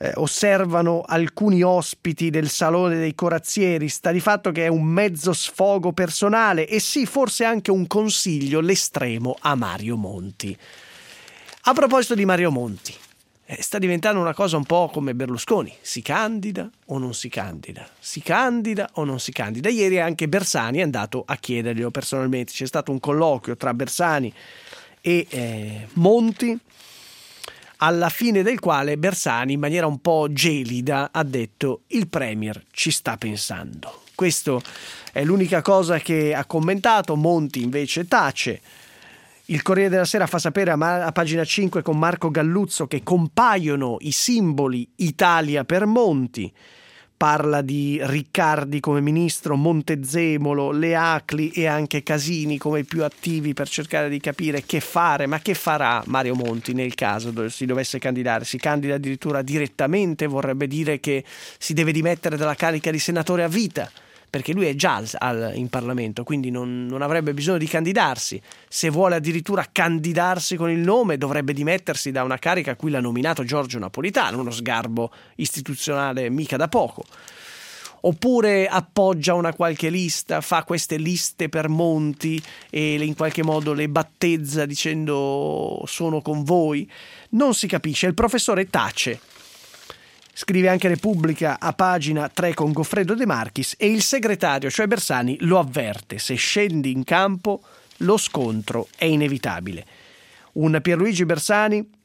eh, osservano alcuni ospiti del Salone dei Corazzieri. Sta di fatto che è un mezzo sfogo personale e sì, forse anche un consiglio l'estremo a Mario Monti. A proposito di Mario Monti, eh, sta diventando una cosa un po' come Berlusconi: si candida o non si candida, si candida o non si candida. Ieri anche Bersani è andato a chiederglielo personalmente. C'è stato un colloquio tra Bersani e eh, Monti, alla fine del quale Bersani, in maniera un po' gelida, ha detto: il Premier ci sta pensando. Questo è l'unica cosa che ha commentato. Monti invece tace. Il Corriere della Sera fa sapere a, ma- a pagina cinque con Marco Galluzzo che compaiono i simboli Italia per Monti. Parla di Riccardi come ministro, Montezemolo, Leacli e anche Casini come i più attivi per cercare di capire che fare. Ma che farà Mario Monti nel caso dove si dovesse candidare? Si candida addirittura direttamente, vorrebbe dire che si deve dimettere dalla carica di senatore a vita, perché lui è già al, al, in Parlamento, quindi non, non avrebbe bisogno di candidarsi. Se vuole addirittura candidarsi con il nome, dovrebbe dimettersi da una carica a cui l'ha nominato Giorgio Napolitano, uno sgarbo istituzionale mica da poco. Oppure appoggia una qualche lista, fa queste liste per Monti e in qualche modo le battezza dicendo sono con voi. Non si capisce, il professore tace. Scrive anche Repubblica a pagina tre con Goffredo De Marchis e il segretario, cioè Bersani, lo avverte: se scendi in campo lo scontro è inevitabile. Un Pierluigi Bersani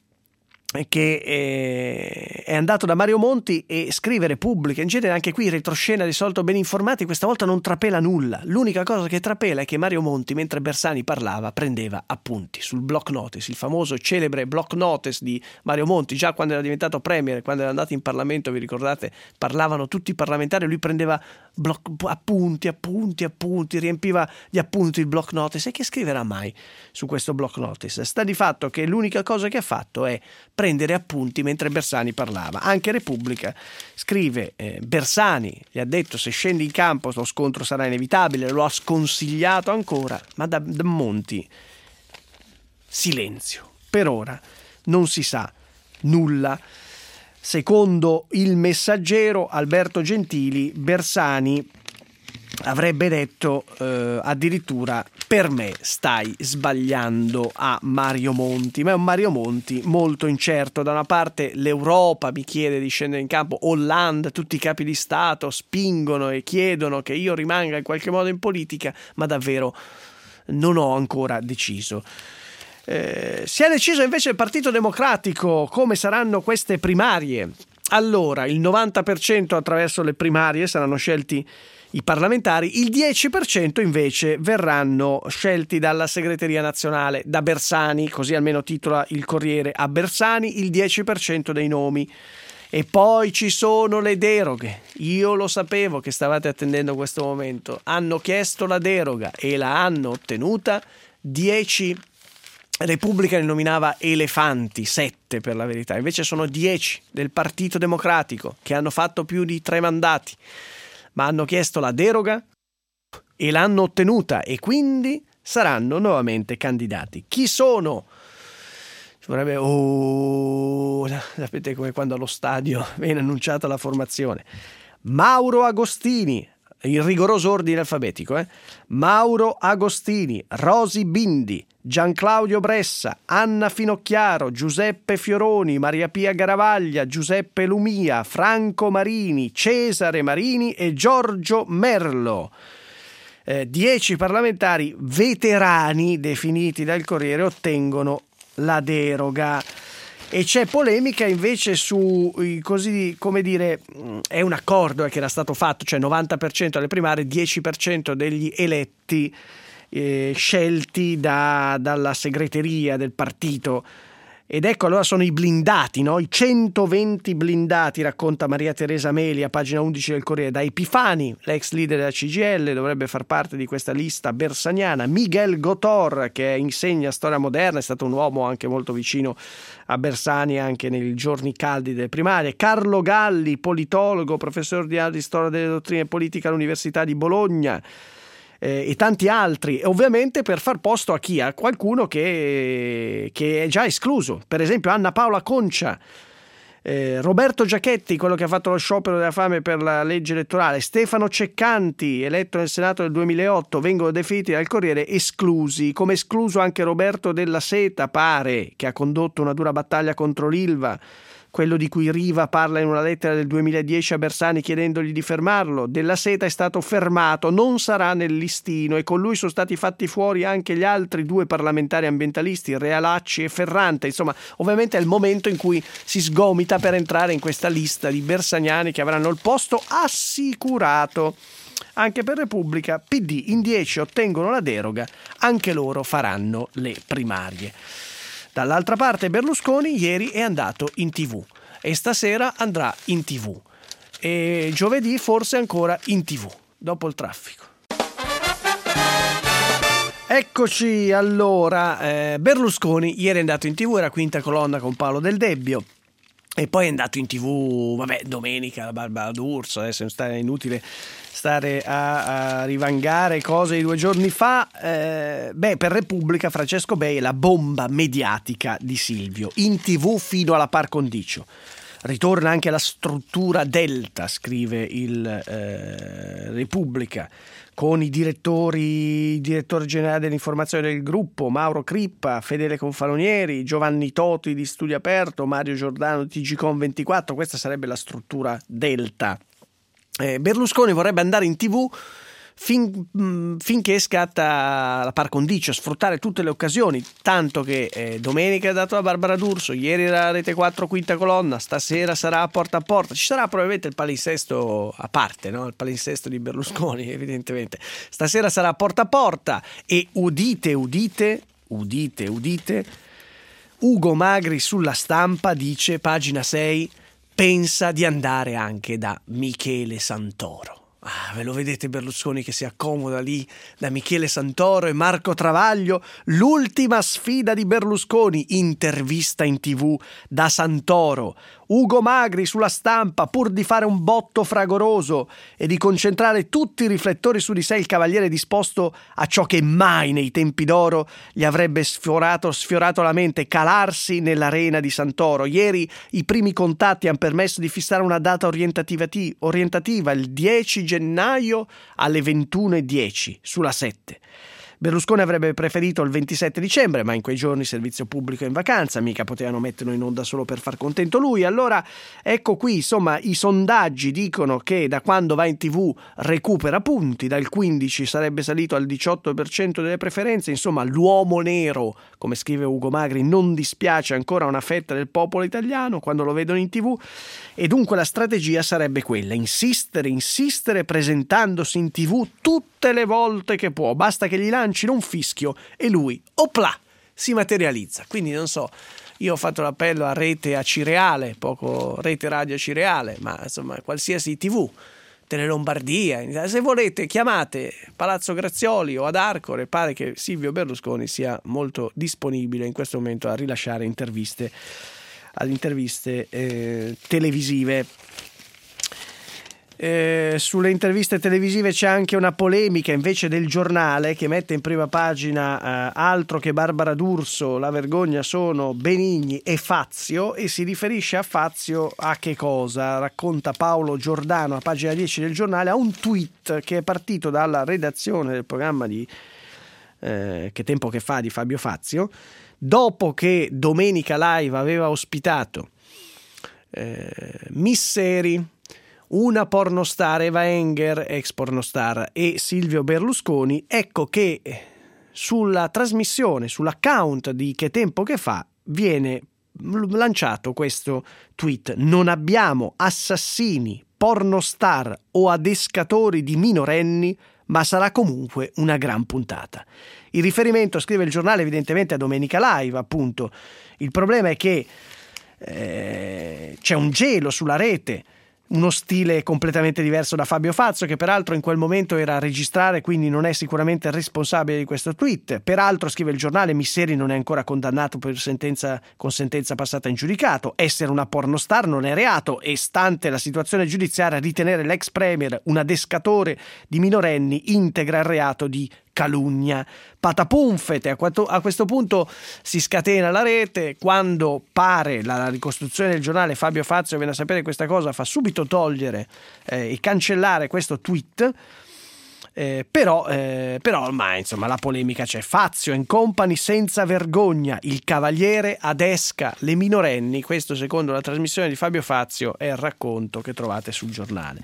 che è andato da Mario Monti e scrive Repubblica, in genere anche qui retroscena di solito ben informati, questa volta non trapela nulla. L'unica cosa che trapela è che Mario Monti, mentre Bersani parlava, prendeva appunti sul block notice, il famoso celebre block notice di Mario Monti. Già quando era diventato premier, quando era andato in Parlamento, vi ricordate, parlavano tutti i parlamentari, lui prendeva block, appunti, appunti, appunti, riempiva gli appunti il block notice. E che scriverà mai su questo block notice? Sta di fatto che l'unica cosa che ha fatto è prendere appunti mentre Bersani parlava. Anche Repubblica scrive eh, Bersani gli ha detto: se scendi in campo lo scontro sarà inevitabile, lo ha sconsigliato ancora, ma da, da Monti silenzio. Per ora non si sa nulla. Secondo il Messaggero, Alberto Gentili, Bersani avrebbe detto eh, addirittura: per me stai sbagliando a Mario Monti. Ma è un Mario Monti molto incerto. Da una parte l'Europa mi chiede di scendere in campo, Hollande, tutti i capi di Stato spingono e chiedono che io rimanga in qualche modo in politica, ma davvero non ho ancora deciso. Eh, si è deciso invece il Partito Democratico come saranno queste primarie. Allora, il novanta per cento attraverso le primarie saranno scelti i parlamentari, il dieci per cento invece verranno scelti dalla segreteria nazionale, da Bersani, così almeno titola il Corriere. A Bersani il dieci per cento dei nomi. E poi ci sono le deroghe. Io lo sapevo che stavate attendendo questo momento. Hanno chiesto la deroga e la hanno ottenuta. dieci. Repubblica ne nominava elefanti, sette per la verità, invece sono dieci del Partito Democratico che hanno fatto più di tre mandati, ma hanno chiesto la deroga e l'hanno ottenuta e quindi saranno nuovamente candidati. Chi sono? Ci vorrebbe, oh, sapete come quando allo stadio viene annunciata la formazione. Mauro Agostini, in rigoroso ordine alfabetico, eh? Mauro Agostini, Rosi Bindi, Gianclaudio Bressa, Anna Finocchiaro, Giuseppe Fioroni, Maria Pia Garavaglia, Giuseppe Lumia, Franco Marini, Cesare Marini e Giorgio Merlo. Eh, dieci parlamentari veterani definiti dal Corriere ottengono la deroga. E c'è polemica invece su, così come dire, è un accordo che era stato fatto, cioè novanta per cento alle primarie, dieci per cento degli eletti eh, scelti da, dalla segreteria del partito. Ed ecco, allora sono i blindati, no? I centoventi blindati, racconta Maria Teresa Meli a pagina undici del Corriere. Da Epifani, l'ex leader della C G I L, dovrebbe far parte di questa lista bersaniana. Miguel Gotor, che insegna storia moderna, è stato un uomo anche molto vicino a Bersani anche nei giorni caldi delle primarie. Carlo Galli, politologo, professore ordinario di storia delle dottrine politiche all'Università di Bologna. Eh, e tanti altri, e ovviamente per far posto a chi? A qualcuno che, che è già escluso. Per esempio Anna Paola Concia, Eh, Roberto Giachetti, quello che ha fatto lo sciopero della fame per la legge elettorale, Stefano Ceccanti, eletto nel Senato nel duemilaotto, vengono definiti dal Corriere esclusi, come escluso anche Roberto Della Seta, pare, che ha condotto una dura battaglia contro l'Ilva, quello di cui Riva parla in una lettera del duemiladieci a Bersani chiedendogli di fermarlo. Della Seta è stato fermato, non sarà nel listino, e con lui sono stati fatti fuori anche gli altri due parlamentari ambientalisti, Realacci e Ferrante. Insomma, ovviamente è il momento in cui si sgomita per entrare in questa lista di bersaniani che avranno il posto assicurato. Anche per Repubblica, P D in dieci ottengono la deroga, anche loro faranno le primarie. Dall'altra parte Berlusconi ieri è andato in tivù e stasera andrà in tivù e giovedì forse ancora in tivù, dopo il traffico. Eccoci allora, eh, Berlusconi ieri è andato in tivù, era quinta colonna con Paolo Del Debbio. E poi è andato in tivù, vabbè, domenica, la Barbara D'Urso, adesso è inutile stare a, a rivangare cose di due giorni fa. Eh, beh, per Repubblica Francesco Bei è la bomba mediatica di Silvio, in tivù fino alla par condicio. Ritorna anche la struttura Delta, scrive il eh, Repubblica, con i direttori, il direttore generale dell'informazione del gruppo, Mauro Crippa, Fedele Confalonieri, Giovanni Toti di Studio Aperto, Mario Giordano di T G Com ventiquattro, questa sarebbe la struttura Delta. Eh, Berlusconi vorrebbe andare in tivù fin, mh, finché scatta la par condicio, sfruttare tutte le occasioni, tanto che eh, domenica è dato a Barbara D'Urso, ieri era Rete quattro quinta colonna, stasera sarà a Porta a Porta, ci sarà probabilmente il palinsesto a parte, no? Il palinsesto di Berlusconi evidentemente, stasera sarà a Porta a Porta e udite udite, udite udite, Ugo Magri sulla Stampa dice, pagina sei, pensa di andare anche da Michele Santoro. Ah, ve lo vedete Berlusconi che si accomoda lì da Michele Santoro e Marco Travaglio? L'ultima sfida di Berlusconi, intervista in tivù da Santoro. Ugo Magri sulla Stampa, pur di fare un botto fragoroso e di concentrare tutti i riflettori su di sé, il cavaliere è disposto a ciò che mai nei tempi d'oro gli avrebbe sfiorato, sfiorato la mente, calarsi nell'arena di Santoro. Ieri i primi contatti hanno permesso di fissare una data orientativa, orientativa il dieci gennaio alle ventuno e dieci sulla sette. Berlusconi avrebbe preferito il ventisette dicembre, ma in quei giorni il servizio pubblico è in vacanza, mica potevano metterlo in onda solo per far contento lui. Allora ecco qui, insomma, i sondaggi dicono che da quando va in tivù recupera punti, dal quindici sarebbe salito al diciotto per cento delle preferenze. Insomma, l'uomo nero, come scrive Ugo Magri, non dispiace ancora una fetta del popolo italiano quando lo vedono in tivù, e dunque la strategia sarebbe quella: insistere, insistere, presentandosi in tivù tutte le volte che può, basta che gli lancino un fischio e lui, opla, si materializza. Quindi non so, io ho fatto l'appello a Rete a Cireale, poco Rete Radio a Cireale, ma insomma qualsiasi tivù, Tele Lombardia, se volete chiamate Palazzo Grazioli o ad Arcore. Pare che Silvio Berlusconi sia molto disponibile in questo momento a rilasciare interviste, ad interviste eh, televisive. Eh, sulle interviste televisive c'è anche una polemica invece del Giornale, che mette in prima pagina eh, altro che Barbara D'Urso, la vergogna sono Benigni e Fazio, e si riferisce a Fazio a che cosa? Racconta Paolo Giordano a pagina dieci del Giornale, a un tweet che è partito dalla redazione del programma di eh, Che tempo che fa di Fabio Fazio, dopo che Domenica Live aveva ospitato eh, Misseri, una pornostar, Eva Enger, ex pornostar, e Silvio Berlusconi. Ecco che sulla trasmissione, sull'account di Che tempo che fa, viene lanciato questo tweet: non abbiamo assassini, pornostar o adescatori di minorenni, ma sarà comunque una gran puntata. Il riferimento, scrive il Giornale, evidentemente a Domenica Live, appunto. Il problema è che eh, c'è un gelo sulla rete, uno stile completamente diverso da Fabio Fazio, che peraltro in quel momento era a registrare, quindi non è sicuramente responsabile di questo tweet. Peraltro, scrive il Giornale, Misseri non è ancora condannato per sentenza, con sentenza passata in giudicato. Essere una pornostar non è reato e, stante la situazione giudiziaria, ritenere l'ex premier un adescatore di minorenni integra il reato di calunnia. Patapunfete, a, quattro, a questo punto si scatena la rete. Quando pare la, la ricostruzione del giornale, Fabio Fazio viene a sapere questa cosa, fa subito togliere eh, e cancellare questo tweet. Eh, però, eh, però ormai insomma la polemica c'è. Fazio and company senza vergogna, il cavaliere adesca le minorenni. Questo secondo la trasmissione di Fabio Fazio è il racconto che trovate sul giornale.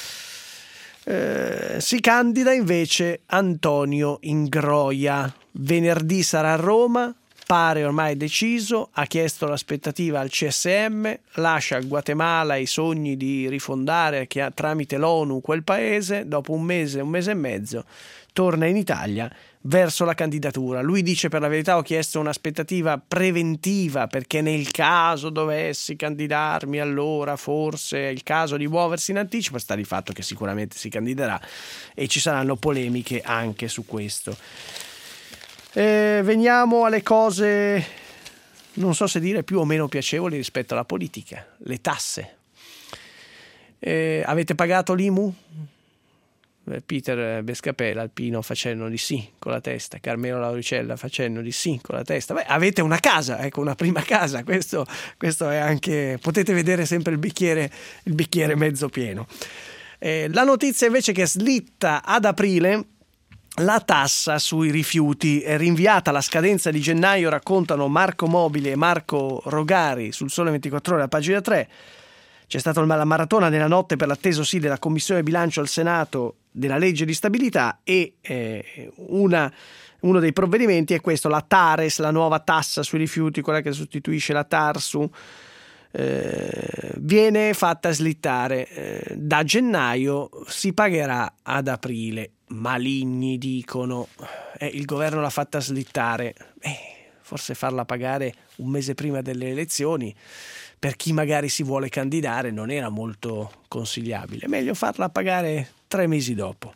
Eh, si candida invece Antonio Ingroia, venerdì sarà a Roma, pare ormai deciso, ha chiesto l'aspettativa al C S M, lascia il Guatemala i sogni di rifondare che ha, tramite l'ONU quel paese, dopo un mese, un mese e mezzo torna in Italia verso la candidatura. Lui dice: per la verità ho chiesto un'aspettativa preventiva perché nel caso dovessi candidarmi allora forse è il caso di muoversi in anticipo. Sta di fatto che sicuramente si candiderà e ci saranno polemiche anche su questo. Eh, veniamo alle cose, non so se dire più o meno piacevoli rispetto alla politica, le tasse. Eh, avete pagato l'I M U? Peter Bescapè, alpino, facendo di sì con la testa. Carmelo Lauricella facendo di sì con la testa. Beh, avete una casa, ecco, una prima casa. Questo, questo è anche, potete vedere sempre il bicchiere, il bicchiere mezzo pieno. Eh, la notizia invece che slitta ad aprile la tassa sui rifiuti. È rinviata la scadenza di gennaio, raccontano Marco Mobili e Marco Rogari sul Sole ventiquattro Ore, a pagina tre. C'è stata la maratona nella notte per l'atteso sì della Commissione Bilancio al Senato della legge di stabilità e eh, una, uno dei provvedimenti è questo, la Tares, la nuova tassa sui rifiuti, quella che sostituisce la Tarsu. Eh, viene fatta slittare eh, da gennaio, si pagherà ad aprile. Maligni dicono eh, il governo l'ha fatta slittare, eh, forse farla pagare un mese prima delle elezioni per chi magari si vuole candidare non era molto consigliabile, meglio farla pagare tre mesi dopo.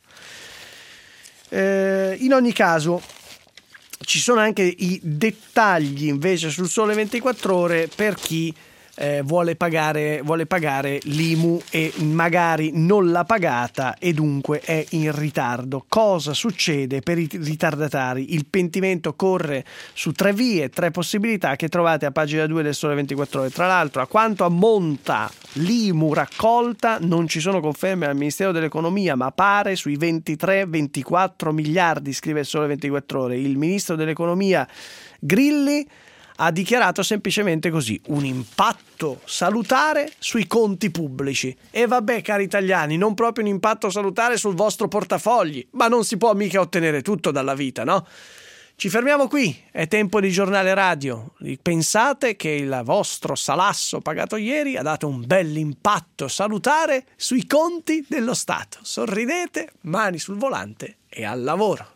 Eh, in ogni caso ci sono anche i dettagli invece sul Sole ventiquattro Ore per chi Eh, vuole pagare, vuole pagare l'I M U e magari non l'ha pagata e dunque è in ritardo. Cosa succede per i ritardatari? Il pentimento corre su tre vie, tre possibilità che trovate a pagina due del Sole ventiquattro Ore. Tra l'altro, a quanto ammonta l'I M U raccolta non ci sono conferme al Ministero dell'Economia, ma pare sui ventitré ventiquattro miliardi, scrive il Sole ventiquattro Ore. Il Ministro dell'Economia Grilli ha dichiarato semplicemente così: un impatto salutare sui conti pubblici. E vabbè, cari italiani, non proprio un impatto salutare sul vostro portafogli, ma non si può mica ottenere tutto dalla vita, no? Ci fermiamo qui, è tempo di giornale radio. Pensate che il vostro salasso pagato ieri ha dato un bel impatto salutare sui conti dello Stato. Sorridete, mani sul volante e al lavoro.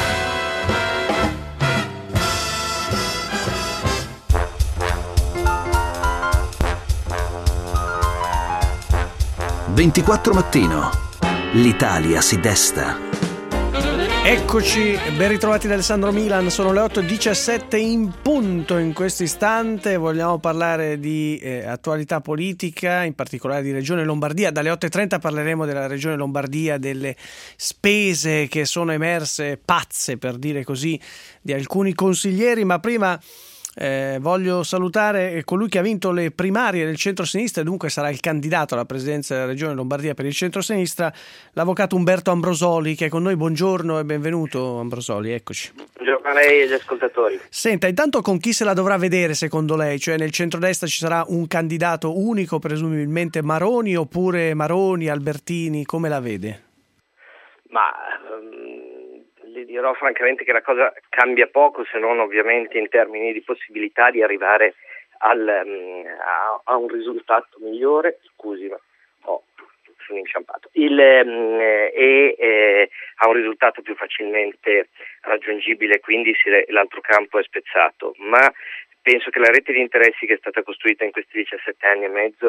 ventiquattro Mattino. L'Italia si desta. Eccoci, ben ritrovati da Alessandro Milan, sono le otto e diciassette in punto in questo istante. Vogliamo parlare di eh, attualità politica, in particolare di Regione Lombardia. Dalle otto e trenta parleremo della Regione Lombardia, delle spese che sono emerse, pazze per dire così, di alcuni consiglieri, ma prima Eh, voglio salutare colui che ha vinto le primarie del centro-sinistra e dunque sarà il candidato alla presidenza della Regione Lombardia per il centro-sinistra, l'avvocato Umberto Ambrosoli, che è con noi. Buongiorno e benvenuto, Ambrosoli, eccoci. Buongiorno a lei e agli ascoltatori. Senta, intanto con chi se la dovrà vedere secondo lei? Cioè nel centrodestra ci sarà un candidato unico, presumibilmente Maroni, oppure Maroni, Albertini, come la vede? Ma um... le dirò francamente che la cosa cambia poco, se non ovviamente in termini di possibilità di arrivare al, um, a, a un risultato migliore, scusi ma oh, sono inciampato, Il, um, e eh, a un risultato più facilmente raggiungibile, quindi si, l'altro campo è spezzato, ma penso che la rete di interessi che è stata costruita in questi diciassette anni e mezzo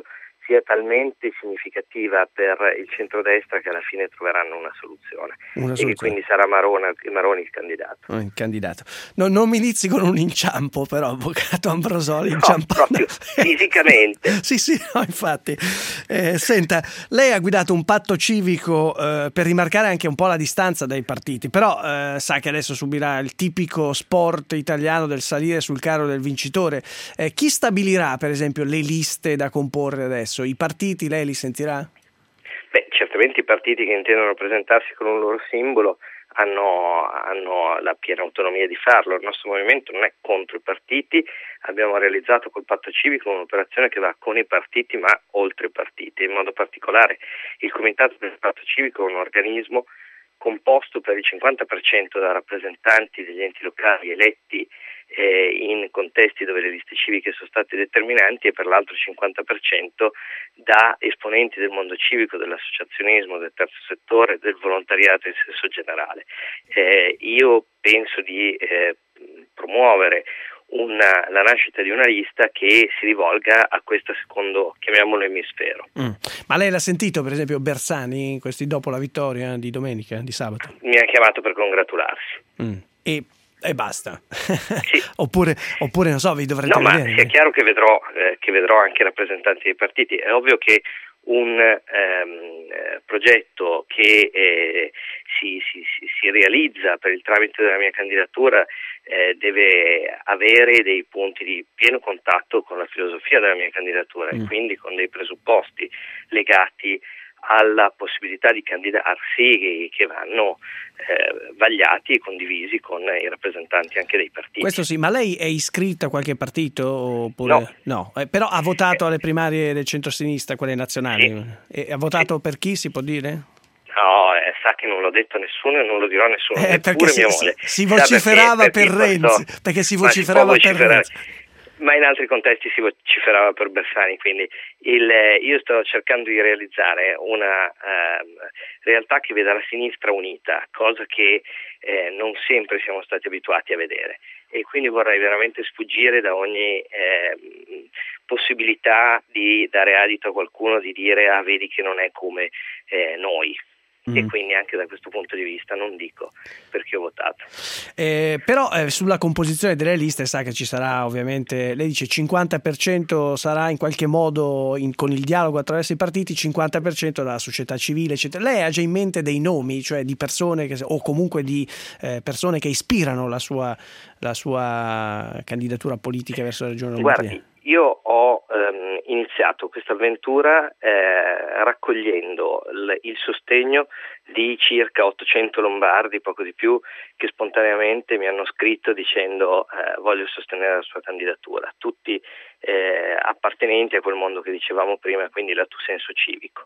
sia talmente significativa per il centrodestra che alla fine troveranno una soluzione, Una e soluzione. che quindi sarà Marona, Maroni il candidato. Oh, il candidato. No, non mi inizi con un inciampo, però, avvocato Ambrosoli, No, inciampato. proprio fisicamente. Sì, sì, no, infatti. Eh, senta, lei ha guidato un patto civico eh, per rimarcare anche un po' la distanza dai partiti, però eh, sa che adesso subirà il tipico sport italiano del salire sul carro del vincitore. Eh, chi stabilirà, per esempio, le liste da comporre adesso? I partiti lei li sentirà? Beh, certamente i partiti che intendono presentarsi con un loro simbolo hanno, hanno la piena autonomia di farlo. Il nostro movimento non è contro i partiti, abbiamo realizzato col patto civico un'operazione che va con i partiti ma oltre i partiti. In modo particolare il Comitato del Patto Civico è un organismo composto per il cinquanta per cento da rappresentanti degli enti locali eletti eh, in contesti dove le liste civiche sono state determinanti, e per l'altro cinquanta per cento da esponenti del mondo civico, dell'associazionismo, del terzo settore, del volontariato in senso generale. Eh, io penso di eh, promuovere una, la nascita di una lista che si rivolga a questo secondo, chiamiamolo, emisfero. Mm. Ma lei l'ha sentito, per esempio, Bersani, questi dopo la vittoria di domenica, di sabato? Mi ha chiamato per congratularsi. Mm. E, e basta? Sì. oppure, oppure, non so, vi dovrete No, ma vedere? sia chiaro che vedrò, eh, che vedrò anche rappresentanti dei partiti. È ovvio che un ehm, eh, progetto che eh, si, si, si realizza per il tramite della mia candidatura eh, deve avere dei punti di pieno contatto con la filosofia della mia candidatura mm. e quindi con dei presupposti legati alla possibilità di candidarsi che vanno eh, vagliati e condivisi con i rappresentanti anche dei partiti. Questo sì, ma lei è iscritta a qualche partito? Oppure... No. no. Eh, però ha votato alle primarie del centro-sinistra, quelle nazionali? Sì. E ha votato sì. Per chi, si può dire? No, eh, sa che non l'ho detto a nessuno e non lo dirò a nessuno, eh, neppure si, mia moglie. Si vociferava perché, per perché Renzi, questo... perché si vociferava si per Renzi. Ma in altri contesti si vociferava per Bersani, quindi il, io sto cercando di realizzare una eh, realtà che veda la sinistra unita, cosa che eh, non sempre siamo stati abituati a vedere, e quindi vorrei veramente sfuggire da ogni eh, possibilità di dare adito a qualcuno di dire ah vedi che non è come eh, noi. Mm. E quindi anche da questo punto di vista non dico perché ho votato. Eh, però eh, sulla composizione delle liste sa che ci sarà ovviamente, lei dice cinquanta per cento sarà in qualche modo in, con il dialogo attraverso i partiti, cinquanta per cento dalla società civile, eccetera. Lei ha già in mente dei nomi, cioè di persone che, o comunque di eh, persone che ispirano la sua, la sua candidatura politica verso la Regione Lombardia? Guardi, io ho ehm, iniziato questa avventura eh, raccogliendo il, il sostegno di circa ottocento lombardi, poco di più, che spontaneamente mi hanno scritto dicendo eh, voglio sostenere la sua candidatura, tutti eh, appartenenti a quel mondo che dicevamo prima, quindi lato senso civico.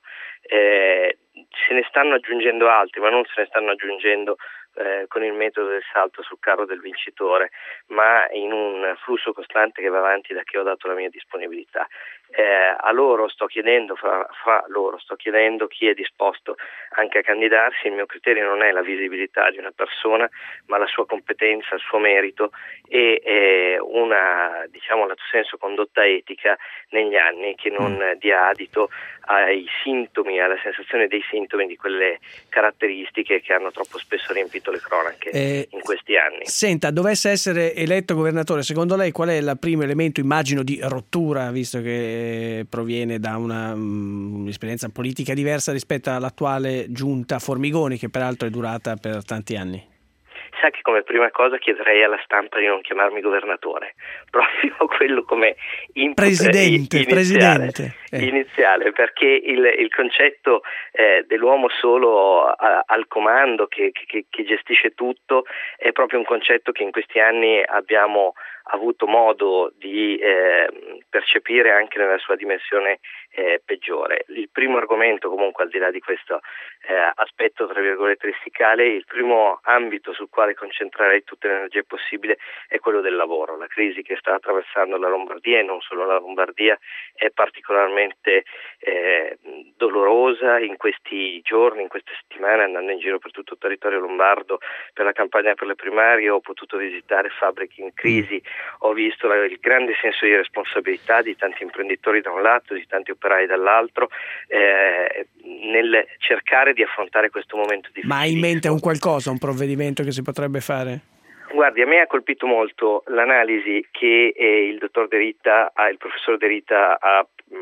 Eh, se ne stanno aggiungendo altri, ma non se ne stanno aggiungendo Eh, con il metodo del salto sul carro del vincitore, ma in un flusso costante che va avanti da che ho dato la mia disponibilità. Eh, a loro sto chiedendo, fra, fra loro sto chiedendo chi è disposto anche a candidarsi. Il mio criterio non è la visibilità di una persona, ma la sua competenza, il suo merito e eh, una, diciamo, lato senso, condotta etica negli anni che non mm. dia adito ai sintomi, alla sensazione dei sintomi di quelle caratteristiche che hanno troppo spesso riempito le cronache eh, in questi anni. Senta, dovesse essere eletto governatore, secondo lei qual è il primo elemento, immagino, di rottura, visto che proviene da una um, un'esperienza politica diversa rispetto all'attuale giunta Formigoni, che peraltro è durata per tanti anni? Sa che come prima cosa chiederei alla stampa di non chiamarmi governatore, proprio quello come input presidente, iniziale, presidente. Eh. iniziale perché il, il concetto eh, dell'uomo solo a, al comando che, che, che gestisce tutto è proprio un concetto che in questi anni abbiamo avuto modo di eh, percepire anche nella sua dimensione eh, peggiore. Il primo argomento, comunque, al di là di questo eh, aspetto tra virgolette lessicale, il primo ambito sul quale concentrerei tutte le energie possibili è quello del lavoro. La crisi che sta attraversando la Lombardia, e non solo la Lombardia, è particolarmente eh, dolorosa. In questi giorni, in queste settimane, andando in giro per tutto il territorio lombardo per la campagna per le primarie, ho potuto visitare fabbriche in crisi, ho visto la, il grande senso di responsabilità responsabilità di tanti imprenditori da un lato, di tanti operai dall'altro, eh, nel cercare di affrontare questo momento difficile. Ma hai in mente un qualcosa, un provvedimento che si potrebbe fare? Guardi, a me ha colpito molto l'analisi che eh, il dottor De Rita, ah, il professor De Rita ha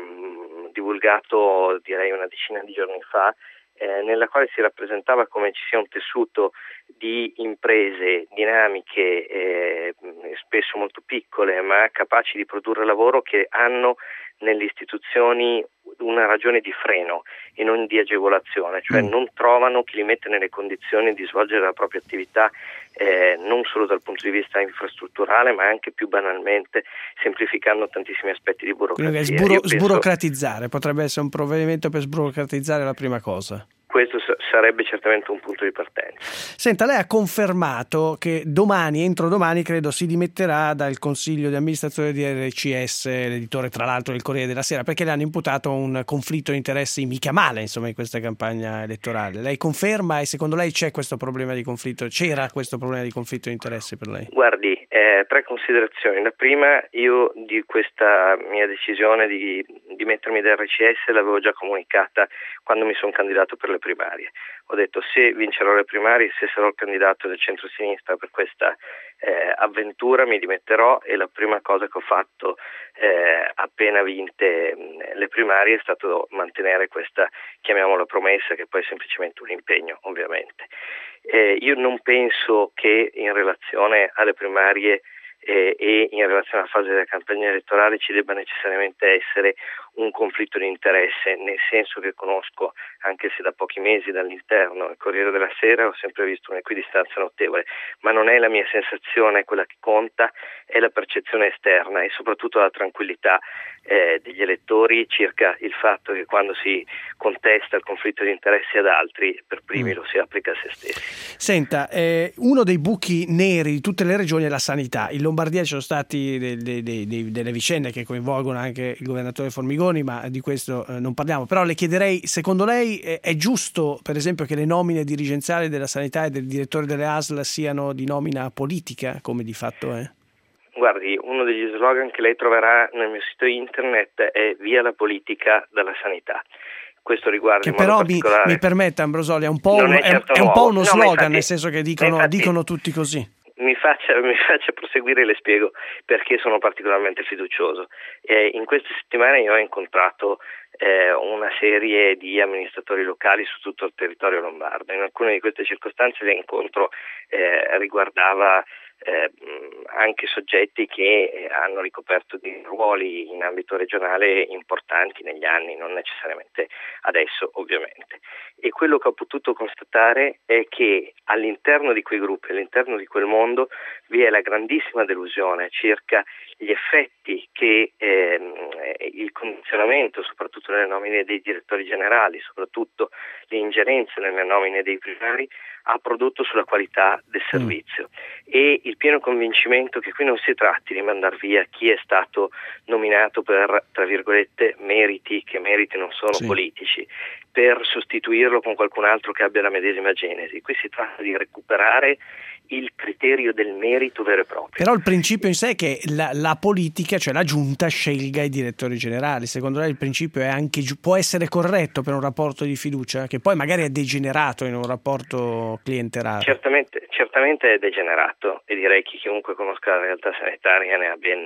mh, divulgato direi una decina di giorni fa, eh, nella quale si rappresentava come ci sia un tessuto di imprese dinamiche, eh, spesso molto piccole, ma capaci di produrre lavoro, che hanno nelle istituzioni una ragione di freno e non di agevolazione, cioè mm. non trovano chi li mette nelle condizioni di svolgere la propria attività, eh, non solo dal punto di vista infrastrutturale, ma anche più banalmente semplificando tantissimi aspetti di burocrazia. Sburo- penso... Sburocratizzare potrebbe essere un provvedimento per sburocratizzare la prima cosa. Questo sarebbe certamente un punto di partenza. Senta, lei ha confermato che domani, entro domani, credo, si dimetterà dal consiglio di amministrazione di R C S, l'editore tra l'altro del Corriere della Sera, perché le hanno imputato un conflitto di interessi mica male, insomma, in questa campagna elettorale. Lei conferma, e secondo lei c'è questo problema di conflitto? C'era questo problema di conflitto di interessi per lei? Guardi, eh, tre considerazioni. La prima, io di questa mia decisione di dimettermi da R C S l'avevo già comunicata quando mi sono candidato per le primarie. Ho detto: se vincerò le primarie, se sarò il candidato del centro-sinistra per questa eh, avventura, mi dimetterò, e la prima cosa che ho fatto eh, appena vinte mh, le primarie è stato mantenere questa, chiamiamola promessa, che poi è semplicemente un impegno, ovviamente. Eh, io non penso che in relazione alle primarie eh, e in relazione alla fase della campagna elettorale ci debba necessariamente essere un conflitto di interesse, nel senso che conosco, anche se da pochi mesi dall'interno, il Corriere della Sera, ho sempre visto un'equidistanza notevole, ma non è la mia sensazione quella che conta, è la percezione esterna e soprattutto la tranquillità eh, degli elettori circa il fatto che quando si contesta il conflitto di interessi ad altri, per primi mm. lo si applica a se stessi. Senta, eh, uno dei buchi neri di tutte le regioni è la sanità. In Lombardia ci sono stati dei, dei, dei, delle vicende che coinvolgono anche il governatore Formigoni, ma di questo eh, non parliamo. Però le chiederei, secondo lei è, è giusto, per esempio, che le nomine dirigenziali della sanità e del direttore delle A S L siano di nomina politica, come di fatto è? Guardi, uno degli slogan che lei troverà nel mio sito internet è "via la politica dalla sanità". Questo riguarda che però mi, mi permetta, Ambrosoli, è un po', un, è, certo è un, po uno no, slogan, infatti, nel senso che dicono, infatti, dicono tutti così. Mi faccia, mi faccia proseguire e le spiego perché sono particolarmente fiducioso. Eh, in queste settimane io ho incontrato eh, una serie di amministratori locali su tutto il territorio lombardo. In alcune di queste circostanze l'incontro eh, riguardava Eh, anche soggetti che eh, hanno ricoperto dei ruoli in ambito regionale importanti negli anni, non necessariamente adesso, ovviamente. E quello che ho potuto constatare è che all'interno di quei gruppi, all'interno di quel mondo, vi è la grandissima delusione circa gli effetti che ehm, il condizionamento, soprattutto nelle nomine dei direttori generali, soprattutto le ingerenze nelle nomine dei primari, ha prodotto sulla qualità del servizio. Mm. E il pieno convincimento che qui non si tratti di mandar via chi è stato nominato per, tra virgolette, meriti, che meriti non sono sì. politici, per sostituirlo con qualcun altro che abbia la medesima genesi. Qui si tratta di recuperare il criterio del merito vero e proprio. Però il principio in sé è che la, la politica, cioè la giunta, scelga i direttori generali. Secondo lei il principio è anche, può essere corretto per un rapporto di fiducia, che poi magari è degenerato in un rapporto clientelare? Certamente, certamente è degenerato, e direi che chiunque conosca la realtà sanitaria ne ha ben,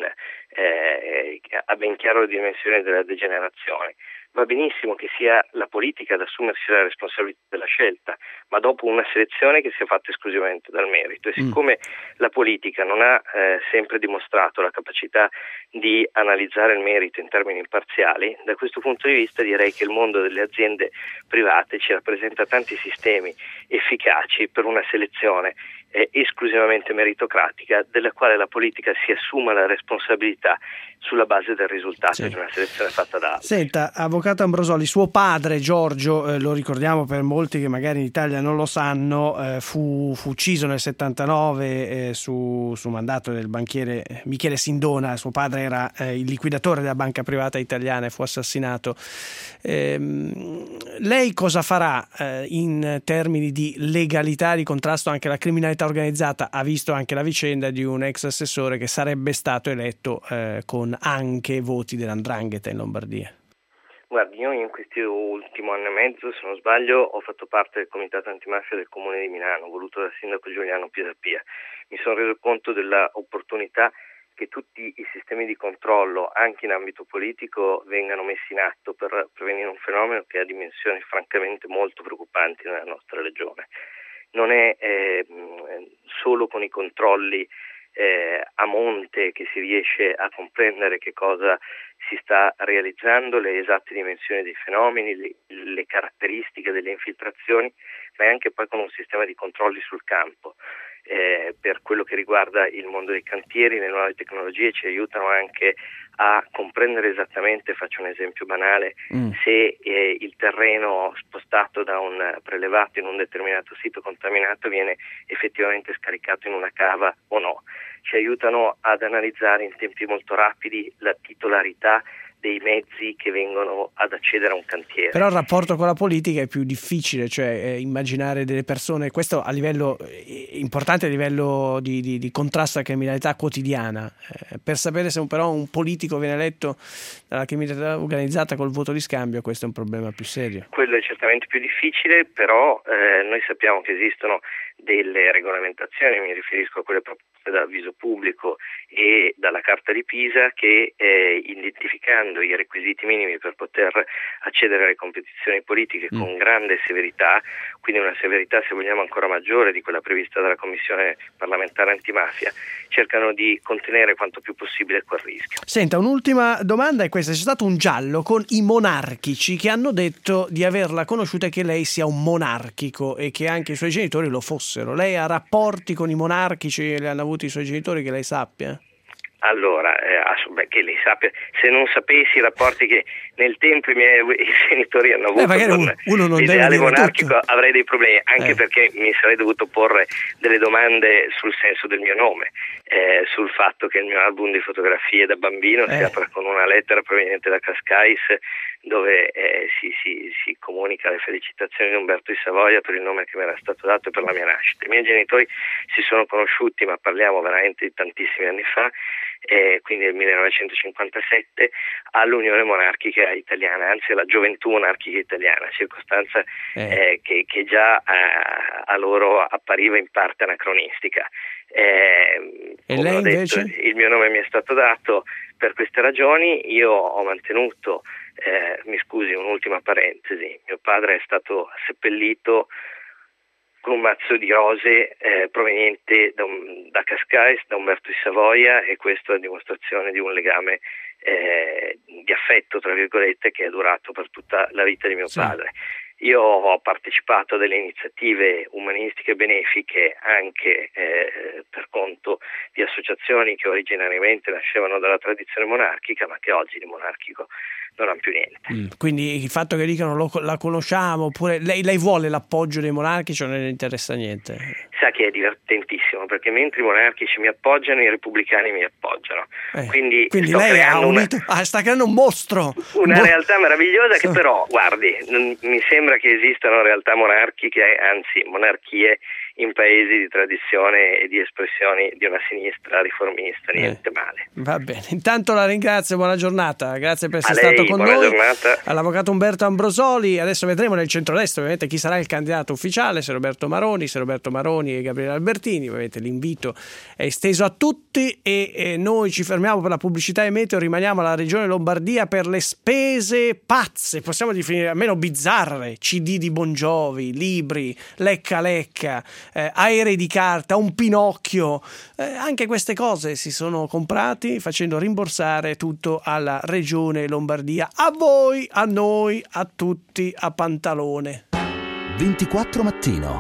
eh, ha ben chiaro le dimensioni della degenerazione. Va benissimo che sia la politica ad assumersi la responsabilità della scelta, ma dopo una selezione che sia fatta esclusivamente dal merito. E siccome mm. la politica non ha eh, sempre dimostrato la capacità di analizzare il merito in termini imparziali, da questo punto di vista direi che il mondo delle aziende private ci rappresenta tanti sistemi efficaci per una selezione eh, esclusivamente meritocratica, della quale la politica si assuma la responsabilità sulla base del risultato sì. di una selezione fatta da altri. Senta, avvocato Ambrosoli, suo padre Giorgio, eh, lo ricordiamo per molti che magari in Italia non lo sanno, eh, fu, fu ucciso nel settantanove eh, su, su mandato del banchiere Michele Sindona. Suo padre era eh, il liquidatore della banca privata italiana e fu assassinato. Eh, lei cosa farà eh, in termini di legalità, di contrasto anche alla criminalità organizzata ha visto anche la vicenda di un ex assessore che sarebbe stato eletto eh, con anche voti dell'Ndrangheta in Lombardia. Guardi, io in questo ultimo anno e mezzo, se non sbaglio, ho fatto parte del comitato antimafia del Comune di Milano, voluto dal sindaco Giuliano Pisapia. Mi sono reso conto della opportunità che tutti i sistemi di controllo, anche in ambito politico, vengano messi in atto per prevenire un fenomeno che ha dimensioni francamente molto preoccupanti nella nostra regione. Non è eh, solo con i controlli Eh, a monte che si riesce a comprendere che cosa si sta realizzando, le esatte dimensioni dei fenomeni, le, le caratteristiche delle infiltrazioni, ma è anche poi con un sistema di controlli sul campo. Eh, per quello che riguarda il mondo dei cantieri, le nuove tecnologie ci aiutano anche a comprendere esattamente, faccio un esempio banale, mm. se eh, il terreno spostato da un prelevato in un determinato sito contaminato viene effettivamente scaricato in una cava o no. Ci aiutano ad analizzare in tempi molto rapidi la titolarità dei mezzi che vengono ad accedere a un cantiere. Però il rapporto con la politica è più difficile, cioè eh, immaginare delle persone, questo a livello eh, importante a livello di, di, di contrasto alla criminalità quotidiana, eh, per sapere se un, però un politico viene eletto dalla criminalità organizzata col voto di scambio, questo è un problema più serio. Quello è certamente più difficile, però eh, noi sappiamo che esistono delle regolamentazioni, mi riferisco a quelle proposte dall'avviso pubblico e dalla Carta di Pisa, che eh, identificando i requisiti minimi per poter accedere alle competizioni politiche mm. con grande severità, quindi una severità se vogliamo ancora maggiore di quella prevista dalla Commissione parlamentare antimafia, cercano di contenere quanto più possibile quel rischio. Senta, un'ultima domanda è questa: c'è stato un giallo con i monarchici che hanno detto di averla conosciuta e che lei sia un monarchico e che anche i suoi genitori lo fossero. Lei ha rapporti con i monarchici, li hanno avuti i suoi genitori, che lei sappia? Allora, eh, beh, che lei sappia, se non sapessi i rapporti che nel tempo i miei i genitori hanno avuto eh, con uno non l'ideale monarchico, tutto. Avrei dei problemi, anche eh. perché mi sarei dovuto porre delle domande sul senso del mio nome, eh, sul fatto che il mio album di fotografie da bambino eh. si apre con una lettera proveniente da Cascais, dove eh, si, si, si comunica le felicitazioni di Umberto di Savoia per il nome che mi era stato dato e per la mia nascita. I miei genitori si sono conosciuti, ma parliamo veramente di tantissimi anni fa, eh, quindi nel millenovecentocinquantasette, all'Unione Monarchica Italiana, anzi alla Gioventù Monarchica Italiana, circostanza eh. Eh, che, che già eh, a loro appariva in parte anacronistica. Eh, e lei detto, invece? Il mio nome mi è stato dato per queste ragioni. Io ho mantenuto, eh, mi scusi, un'ultima parentesi, mio padre è stato seppellito con un mazzo di rose eh, proveniente da, un, da Cascais, da Umberto di Savoia, e questo è dimostrazione di un legame eh, di affetto, tra virgolette, che è durato per tutta la vita di mio sì. padre. Io ho partecipato a delle iniziative umanistiche benefiche anche eh, per conto di associazioni che originariamente nascevano dalla tradizione monarchica, ma che oggi di monarchico non hanno più niente. Mm, quindi il fatto che dicano lo, la conosciamo, oppure lei, lei vuole l'appoggio dei monarchici o non le interessa niente? Sa che è divertentissimo, perché mentre i monarchici mi appoggiano, i repubblicani mi appoggiano. Eh, quindi quindi lei ha unito, una, ah, sta creando un mostro. Una Mo- realtà meravigliosa che però, guardi, non, mi sembra che esistano realtà monarchiche, anzi monarchie, in paesi di tradizione e di espressioni di una sinistra riformista, niente eh, male. Va bene, intanto la ringrazio, buona giornata, grazie per essere A lei, stato con buona noi. Giornata. All'avvocato Umberto Ambrosoli. Adesso vedremo nel centrodestra ovviamente chi sarà il candidato ufficiale, se Roberto Maroni, se Roberto Maroni e Gabriele Albertini. Ovviamente l'invito è esteso a tutti e, e noi ci fermiamo per la pubblicità e meteo, rimaniamo alla regione Lombardia per le spese pazze, possiamo definire almeno bizzarre, C D di Bon Jovi, libri, lecca lecca, Eh, aerei di carta, un Pinocchio, eh, anche queste cose si sono comprati facendo rimborsare tutto alla regione Lombardia. A voi, a noi, a tutti, a pantalone. ventiquattro mattino.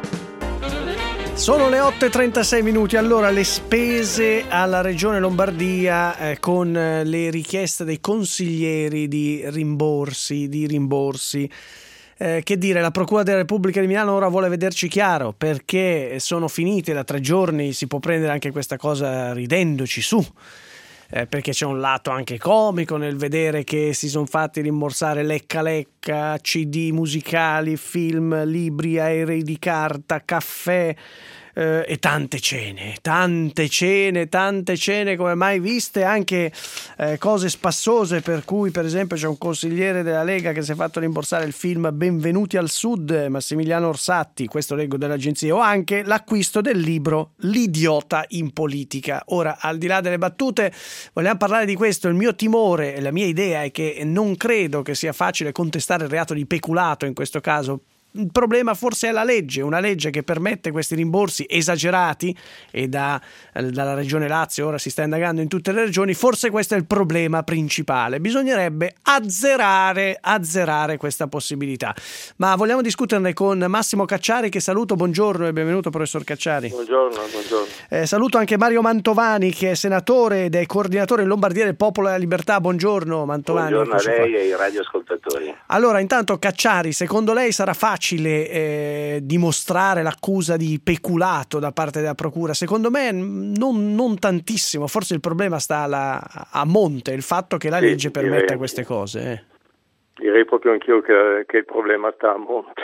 Sono le otto e trentasei minuti. Allora, le spese alla regione Lombardia eh, con le richieste dei consiglieri di rimborsi, di rimborsi. Eh, che dire, la Procura della Repubblica di Milano ora vuole vederci chiaro, perché sono finite da tre giorni, si può prendere anche questa cosa ridendoci su, eh, perché c'è un lato anche comico nel vedere che si sono fatti rimborsare lecca lecca, C D musicali, film, libri, aerei di carta, caffè, eh, e tante cene, tante cene, tante cene come mai viste, anche eh, cose spassose, per cui per esempio c'è un consigliere della Lega che si è fatto rimborsare il film Benvenuti al Sud, Massimiliano Orsatti, questo leggo dell'agenzia, o anche l'acquisto del libro L'idiota in politica. Ora, al di là delle battute, vogliamo parlare di questo. Il mio timore e la mia idea è che non credo che sia facile contestare il reato di peculato in questo caso. Il problema forse è la legge, una legge che permette questi rimborsi esagerati, e da, dalla regione Lazio ora si sta indagando in tutte le regioni. Forse questo è il problema principale, bisognerebbe azzerare, azzerare questa possibilità. Ma vogliamo discuterne con Massimo Cacciari, che saluto. Buongiorno e benvenuto, professor Cacciari. Buongiorno, buongiorno. Eh, saluto anche Mario Mantovani, che è senatore ed è coordinatore in Lombardia del Popolo e della Libertà. Buongiorno Mantovani. Buongiorno a lei e ai radioascoltatori. Allora, intanto Cacciari, secondo lei sarà facile Eh, dimostrare l'accusa di peculato da parte della procura? Secondo me non, non tantissimo, forse il problema sta alla, a monte, il fatto che la sì, legge permetta direi, queste cose. Eh. Direi proprio anch'io che, che il problema sta a monte.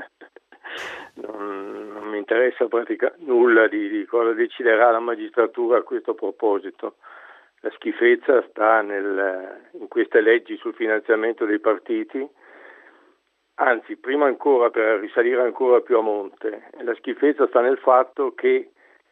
non, non mi interessa praticamente nulla di, di cosa deciderà la magistratura a questo proposito. La schifezza sta nel, in queste leggi sul finanziamento dei partiti. Anzi, prima ancora, per risalire ancora più a monte, la schifezza sta nel fatto che,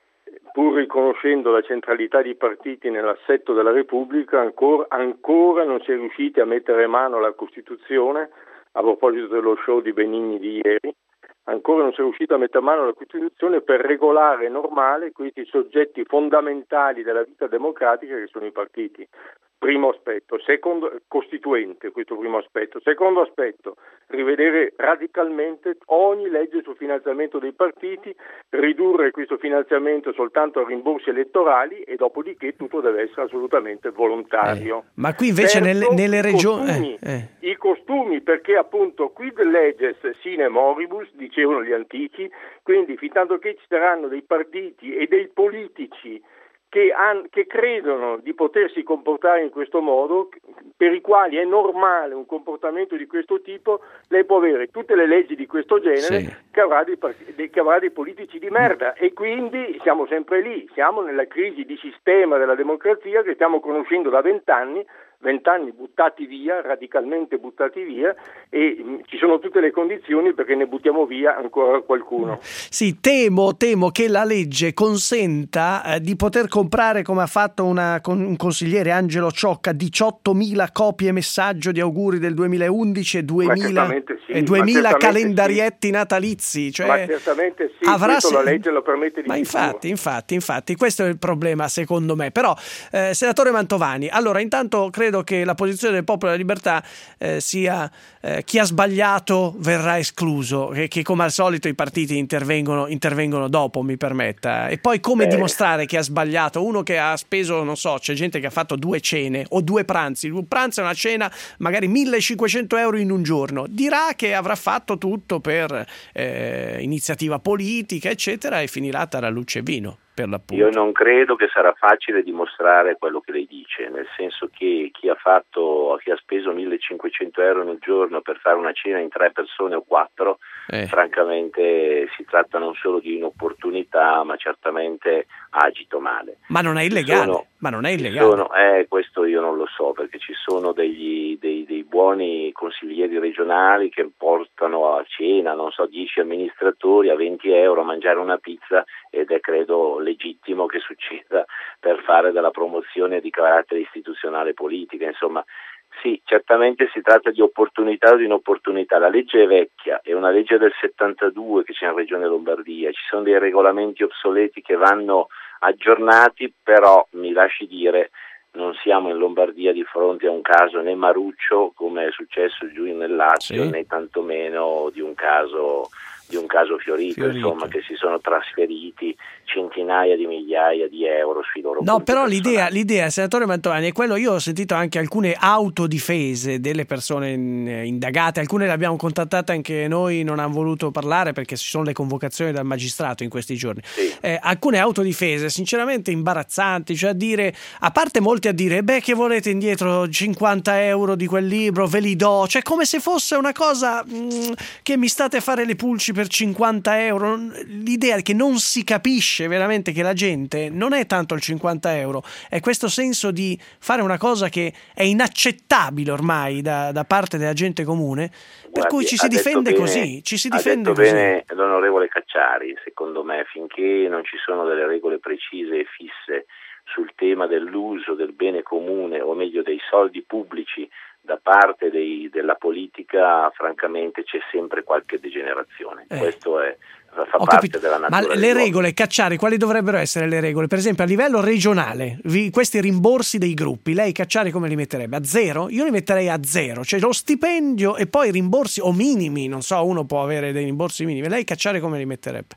pur riconoscendo la centralità dei partiti nell'assetto della Repubblica, ancora, ancora non si è riusciti a mettere mano alla Costituzione, a proposito dello show di Benigni di ieri, ancora non si è riuscito a mettere mano alla Costituzione per regolare e normare questi soggetti fondamentali della vita democratica che sono i partiti. Primo aspetto. Secondo, costituente questo primo aspetto. Secondo aspetto, rivedere radicalmente ogni legge sul finanziamento dei partiti, ridurre questo finanziamento soltanto a rimborsi elettorali e dopodiché tutto deve essere assolutamente volontario. Eh, ma qui invece Terzo, nelle, nelle regioni... Costumi, eh, eh. I costumi, perché appunto quid leges sine moribus, dicevano gli antichi, quindi fin tanto che ci saranno dei partiti e dei politici Che, han, che credono di potersi comportare in questo modo, per i quali è normale un comportamento di questo tipo, lei può avere tutte le leggi di questo genere, sì, che, avrà dei, che avrà dei politici di merda, e quindi siamo sempre lì, siamo nella crisi di sistema della democrazia che stiamo conoscendo da vent'anni, vent'anni buttati via, radicalmente buttati via, e mh, ci sono tutte le condizioni perché ne buttiamo via ancora qualcuno. Sì, temo, temo che la legge consenta eh, di poter comprare, come ha fatto una, con, un consigliere, Angelo Ciocca, diciottomila copie messaggio di auguri del duemilaundici e duemila, sì, e duemila calendarietti sì, natalizi. Cioè, ma certamente sì, avrà questo se... la legge lo permette di Ma sicuro. infatti, infatti, infatti, questo è il problema secondo me. Però, eh, senatore Mantovani, allora intanto credo che la posizione del Popolo della Libertà eh, sia eh, chi ha sbagliato verrà escluso, che, che come al solito i partiti intervengono, intervengono dopo, mi permetta. E poi come eh. dimostrare che ha sbagliato? Uno che ha speso, non so, c'è gente che ha fatto due cene o due pranzi, un pranzo e una cena, magari millecinquecento euro in un giorno, dirà che avrà fatto tutto per eh, iniziativa politica, eccetera, e finirà tra luce e vino. Io non credo che sarà facile dimostrare quello che lei dice, nel senso che chi ha fatto, chi ha speso millecinquecento euro in un giorno per fare una cena in tre persone o quattro, eh. francamente si tratta non solo di inopportunità, ma certamente agito male. Ma non è illegale, sono, ma non è illegale. Sono, eh, questo io non lo so, perché ci sono degli, dei, dei buoni consiglieri regionali che portano a cena, non so, dieci amministratori a venti euro a mangiare una pizza, ed è credo legittimo che succeda per fare della promozione di carattere istituzionale politica. Insomma, sì, certamente si tratta di opportunità o di inopportunità. La legge è vecchia, è una legge del settantadue che c'è in Regione Lombardia, ci sono dei regolamenti obsoleti che vanno aggiornati, però mi lasci dire, non siamo in Lombardia di fronte a un caso né Maruccio, come è successo giù nel Lazio, sì, né tantomeno di un caso di un caso Fiorito, Fiorito, insomma, che si sono trasferiti centinaia di migliaia di euro sui loro No, conti però personali. l'idea, l'idea, senatore Mantovani, è quello. Io ho sentito anche alcune autodifese delle persone in- indagate, alcune le abbiamo contattate anche noi, non hanno voluto parlare perché ci sono le convocazioni dal magistrato in questi giorni. Sì. Eh, alcune autodifese sinceramente imbarazzanti, cioè a dire, a parte molti a dire, beh, che volete indietro cinquanta euro di quel libro, ve li do, cioè come se fosse una cosa mh, che mi state a fare le pulci per cinquanta euro. L'idea è che non si capisce veramente che la gente non è tanto il cinquanta euro, è questo senso di fare una cosa che è inaccettabile ormai da, da parte della gente comune, per Guardi, cui ci si ha detto difende bene- così, ci si ha difende detto così. bene l'onorevole Cacciari, secondo me, finché non ci sono delle regole precise e fisse sul tema dell'uso del bene comune, o meglio dei soldi pubblici da parte dei, della politica, francamente c'è sempre qualche degenerazione. Eh. Questo è, fa Ho parte capito. della Ma natura le dell'uomo. regole, Cacciari, quali dovrebbero essere le regole? Per esempio a livello regionale, vi- questi rimborsi dei gruppi, lei Cacciari come li metterebbe? A zero? Io li metterei a zero, cioè lo stipendio e poi i rimborsi o minimi, non so, uno può avere dei rimborsi minimi, lei Cacciari come li metterebbe?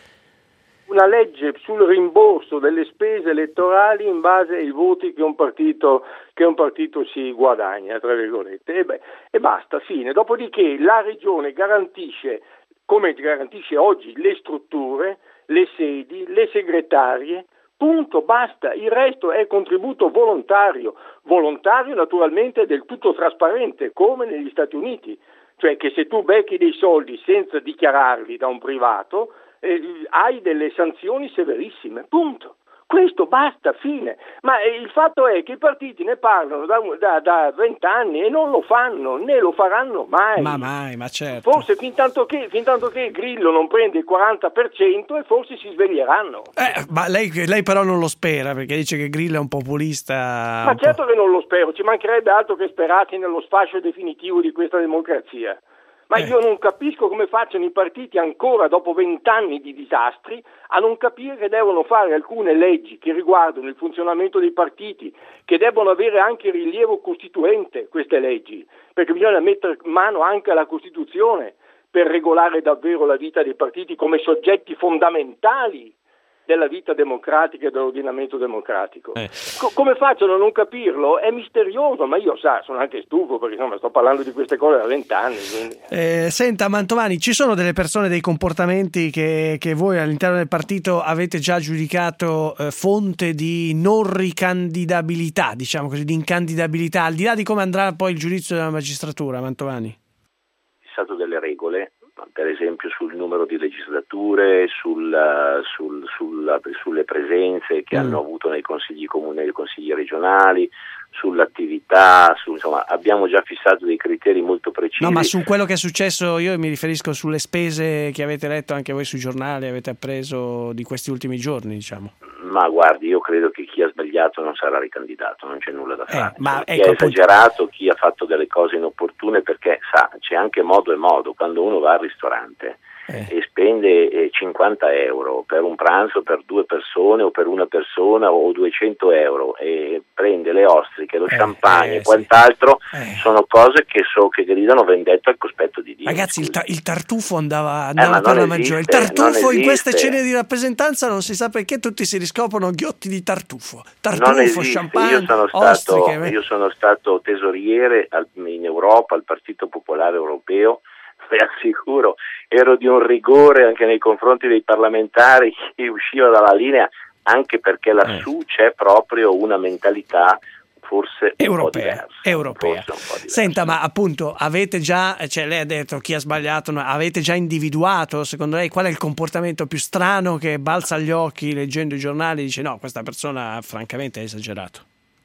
Una legge sul rimborso delle spese elettorali in base ai voti che un partito, che un partito si guadagna, tra virgolette, e, beh, e basta, fine. Dopodiché la regione garantisce, come garantisce oggi, le strutture, le sedi, le segretarie, punto, basta. Il resto è contributo volontario, volontario naturalmente del tutto trasparente, come negli Stati Uniti, cioè che se tu becchi dei soldi senza dichiararli da un privato, Eh, hai delle sanzioni severissime, punto. Questo basta, fine. Ma eh, il fatto è che i partiti ne parlano da vent'anni e non lo fanno, né lo faranno mai. Ma mai, ma certo. Forse fin tanto che, fin tanto che Grillo non prende il quaranta per cento e forse si sveglieranno. Eh, ma lei, lei però non lo spera perché dice che Grillo è un populista. Ma un certo che non lo spero, ci mancherebbe altro che sperati nello sfascio definitivo di questa democrazia. Ma Eh. io non capisco come facciano i partiti ancora dopo vent'anni di disastri a non capire che devono fare alcune leggi che riguardano il funzionamento dei partiti, che debbono avere anche rilievo costituente queste leggi, perché bisogna mettere mano anche alla Costituzione per regolare davvero la vita dei partiti come soggetti fondamentali della vita democratica e dell'ordinamento democratico. Eh. Co- come facciano a non capirlo? È misterioso, ma io sa, sono anche stufo perché insomma sto parlando di queste cose da vent'anni. Quindi... Eh, senta Mantovani, ci sono delle persone, dei comportamenti che, che voi all'interno del partito avete già giudicato eh, fonte di non ricandidabilità, diciamo così, di incandidabilità, al di là di come andrà poi il giudizio della magistratura, Mantovani? Fissato delle regole, per esempio sul numero di legislature, sul, sul, sulla, sulle presenze che Mm. hanno avuto nei consigli comuni e nei consigli regionali, sull'attività, su, insomma abbiamo già fissato dei criteri molto precisi. No, ma su quello che è successo, io mi riferisco sulle spese che avete letto anche voi sui giornali, avete appreso di questi ultimi giorni, diciamo. Ma guardi, io credo che chi ha sbagliato non sarà ricandidato, non c'è nulla da fare. Eh, ma chi ecco, ha appunto- esagerato, chi ha fatto delle cose inopportune, perché sa, c'è anche modo e modo. Quando uno va al ristorante Eh. e spende eh, cinquanta euro per un pranzo per due persone o per una persona o duecento euro e prende le ostriche, lo Eh, champagne eh, e quant'altro, Eh. sono cose che so che gridano vendetta al cospetto di Dio. Ragazzi, il, ta- il tartufo andava, ma andava per non la maggiore. Il esiste, tartufo non in queste esiste. cene di rappresentanza non si sa perché tutti si riscoprono ghiotti di tartufo. Non Tartufo, esiste. champagne, Io sono stato, ostriche. io sono stato tesoriere al- in Europa al Partito Popolare Europeo, vi assicuro, ero di un rigore anche nei confronti dei parlamentari che usciva dalla linea, anche perché lassù c'è proprio una mentalità forse un po' Europea, diversa. europea. Forse un po' diversa. Senta, ma appunto avete già, cioè lei ha detto chi ha sbagliato, ma avete già individuato secondo lei qual è il comportamento più strano che balza agli occhi leggendo i giornali e dice no, questa persona francamente ha esagerato?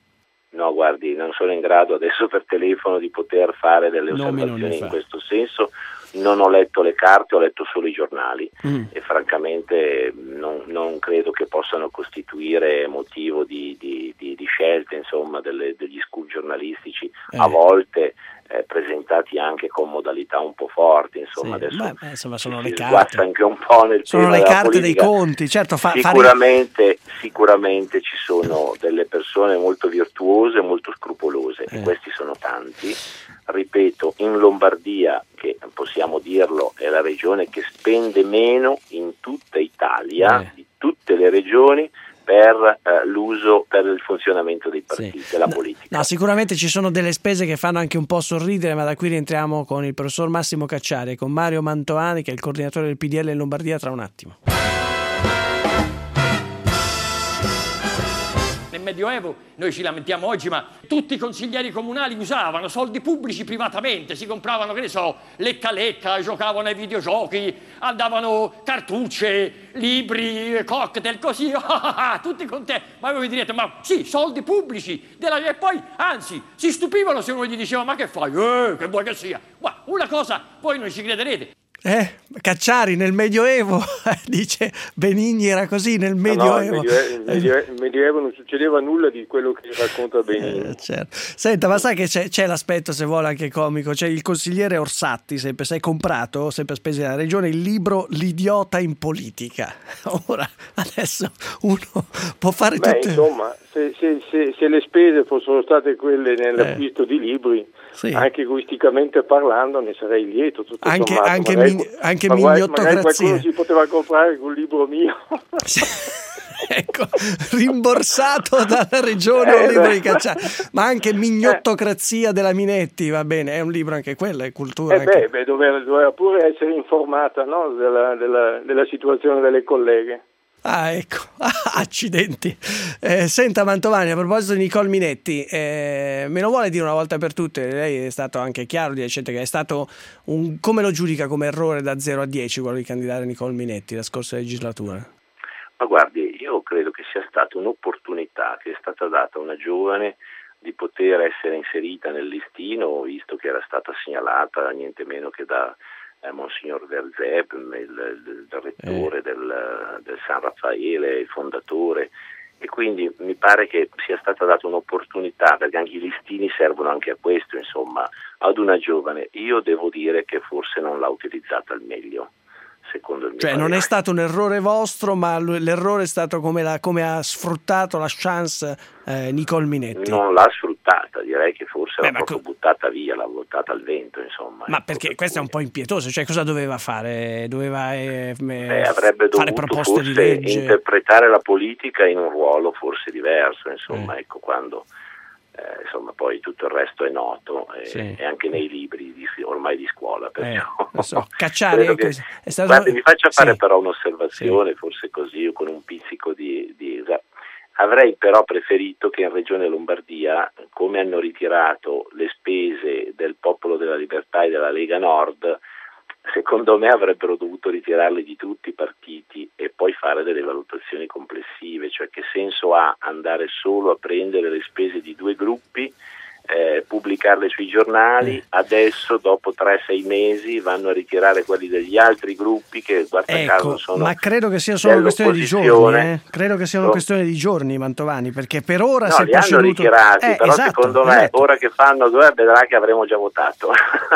No, guardi, non sono in grado adesso per telefono di poter fare delle Nomi non ne osservazioni fa. in questo senso. Non ho letto le carte, ho letto solo i giornali Mm. e francamente non, non credo che possano costituire motivo di, di, di, di scelte, insomma, delle, degli scoop giornalistici, Eh. a volte eh, presentati anche con modalità un po' forti, insomma, Sì, adesso beh, beh, insomma sono si le sguazza carte. anche un po' nel Sono tema le della carte dei politica. conti, certo. Fa, fare- Sicuramente, sicuramente ci sono delle persone molto virtuose, molto scrupolose, Eh. e questi sono tanti. Ripeto, in Lombardia, che possiamo dirlo, è la regione che spende meno in tutta Italia Eh. di tutte le regioni per eh, l'uso, per il funzionamento dei partiti, sì. della no, politica. No, sicuramente ci sono delle spese che fanno anche un po' sorridere, ma da qui rientriamo con il professor Massimo Cacciari e con Mario Mantovani, che è il coordinatore del P D L in Lombardia, tra un attimo. Nel Medioevo noi ci lamentiamo oggi, ma tutti i consiglieri comunali usavano soldi pubblici privatamente, si compravano, che ne so, lecca lecca, giocavano ai videogiochi, andavano cartucce, libri, cocktail, così, tutti con te. Ma voi mi direte, ma sì, soldi pubblici, della... e poi, anzi, si stupivano se uno gli diceva, ma che fai? Eh, che vuoi che sia? Ma una cosa, voi non ci crederete. Eh, Cacciari nel Medioevo dice Benigni era così nel Medioevo. No, no, il, medioevo il Medioevo non succedeva nulla di quello che racconta Benigni. Eh, certo. Senta, ma sai che c'è, c'è l'aspetto, se vuole, anche comico. C'è il consigliere Orsatti, sempre, si è comprato, sempre a spese della regione, il libro L'idiota in politica. Ora, adesso uno può fare Beh, tutte... insomma, se, se, se, se le spese fossero state quelle nell'acquisto eh. di libri, sì. anche egoisticamente parlando, ne sarei lieto. Tutto anche sommato. anche, magari, mi, anche magari, mignottocrazia. Magari qualcuno si poteva comprare con un libro mio. Ecco, rimborsato dalla regione eh, un libro beh. di Cacciari, ma anche Mignottocrazia della Minetti, va bene, è un libro anche quello, è cultura. Eh anche. beh, beh doveva, doveva pure essere informata, no, della, della, della situazione delle colleghe. Ah, ecco, accidenti. Eh, senta Mantovani, a proposito di Nicole Minetti, eh, me lo vuole dire una volta per tutte? Lei è stato anche chiaro, dicente che è stato un, come lo giudica come errore da zero a dieci quello di candidare Nicole Minetti la scorsa legislatura? Ma guardi, io credo che sia stata un'opportunità che è stata data a una giovane di poter essere inserita nel listino, visto che era stata segnalata niente meno che da eh, Monsignor Verzeb, il, il, il rettore eh. del, del San Raffaele, il fondatore, e quindi mi pare che sia stata data un'opportunità, perché anche i listini servono anche a questo, insomma, ad una giovane. Io devo dire che forse non l'ha utilizzata al meglio. Secondo il mio cioè parere. Non è stato un errore vostro, ma l'errore è stato come, la, come ha sfruttato la chance eh, Nicole Minetti. Non l'ha sfruttata, direi che forse Beh, l'ha proprio co- buttata via, l'ha buttata al vento, insomma. Ma perché questo è un po' impietoso, cioè cosa doveva fare? Doveva eh, Beh, avrebbe fare dovuto proposte forse di legge, interpretare la politica in un ruolo forse diverso, insomma, eh. ecco, quando eh, insomma poi tutto il resto è noto e, sì. e anche nei libri di, ormai di scuola, perciò eh, so. Cacciari che, è stato... guardi, mi faccia fare sì. però un'osservazione, sì. forse così o con un pizzico di, di avrei però preferito che in Regione Lombardia, come hanno ritirato le spese del Popolo della Libertà e della Lega Nord, secondo me avrebbero dovuto ritirarle di tutti i partiti e poi fare delle valutazioni complessive, cioè che senso ha andare solo a prendere le spese di due gruppi, eh, pubblicarle sui giornali, adesso dopo tre sei mesi vanno a ritirare quelli degli altri gruppi che guarda ecco, caso sono ma credo che sia solo una questione di giorni, eh? credo che sia una no. questione di giorni, Mantovani, perché per ora no, si è li proceduto... hanno ritirati, eh, però esatto, secondo me esatto. ora che fanno due vedrà che avremo già votato.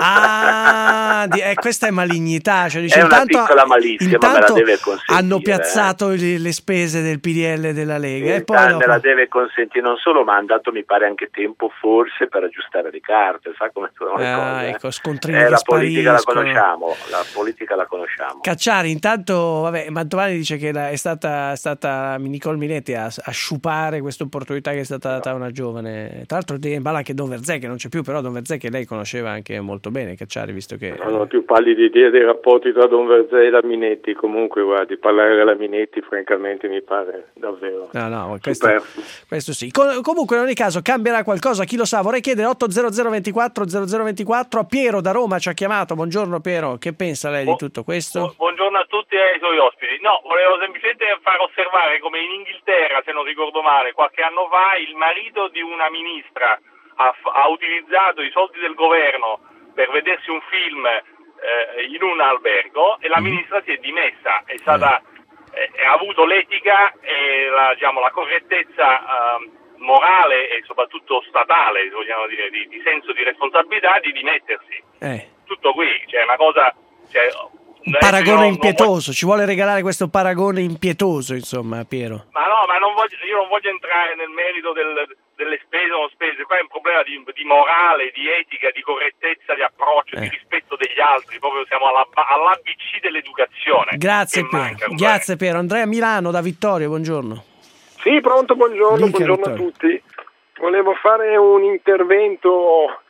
Ah, di, eh, questa è malignità, cioè, dice, è una intanto, piccola malizia, ma me la deve consentire. Hanno piazzato eh. le, le spese del P D L e della Lega, e e poi dopo... me la deve consentire, non solo, ma ha dato mi pare anche tempo forse per aggiustare le carte, sa come sono le ah, cose. Ecco, scontrini eh, che la politica la spariscono. conosciamo, la politica la conosciamo. Cacciari, intanto, vabbè, Mantovani dice che la, è stata, è stata Nicole Minetti a, a sciupare questa opportunità che è stata data a una giovane. Tra l'altro in balla anche Don Verzé, che non c'è più, però Don Verzé che lei conosceva anche molto bene, Cacciari, visto che... Non ho più pallida idea dei rapporti tra Don Verzé e la Minetti, comunque guardi, parlare della Minetti francamente mi pare davvero no, no, questo, superfluo. Questo sì. Com- comunque in ogni caso cambierà qualcosa, chi lo sa. Vorrei chiedere otto zero zero ventiquattro zero zero ventiquattro a Piero da Roma, ci ha chiamato. Buongiorno Piero, che pensa lei di tutto questo? Buongiorno a tutti e ai suoi ospiti. No, volevo semplicemente far osservare come in Inghilterra, se non ricordo male, qualche anno fa il marito di una ministra ha, ha utilizzato i soldi del governo per vedersi un film eh, in un albergo e la ministra si è dimessa, è stata eh, ha avuto l'etica e la, diciamo, la correttezza eh, morale e soprattutto statale, vogliamo dire, di, di senso di responsabilità di dimettersi. Eh. Tutto qui, cioè una cosa... Cioè, un paragone non, impietoso, non... ci vuole regalare questo paragone impietoso, insomma, Piero. Ma no, ma non voglio, io non voglio entrare nel merito del, delle spese o non spese, qua è un problema di, di morale, di etica, di correttezza, di approccio, eh. di rispetto degli altri, proprio siamo alla, all'A B C dell'educazione. Grazie Piero, grazie Piero. Andrea Milano da Vittorio, buongiorno. Sì, pronto, buongiorno, Dica, buongiorno Vittorio. A tutti. Volevo fare un intervento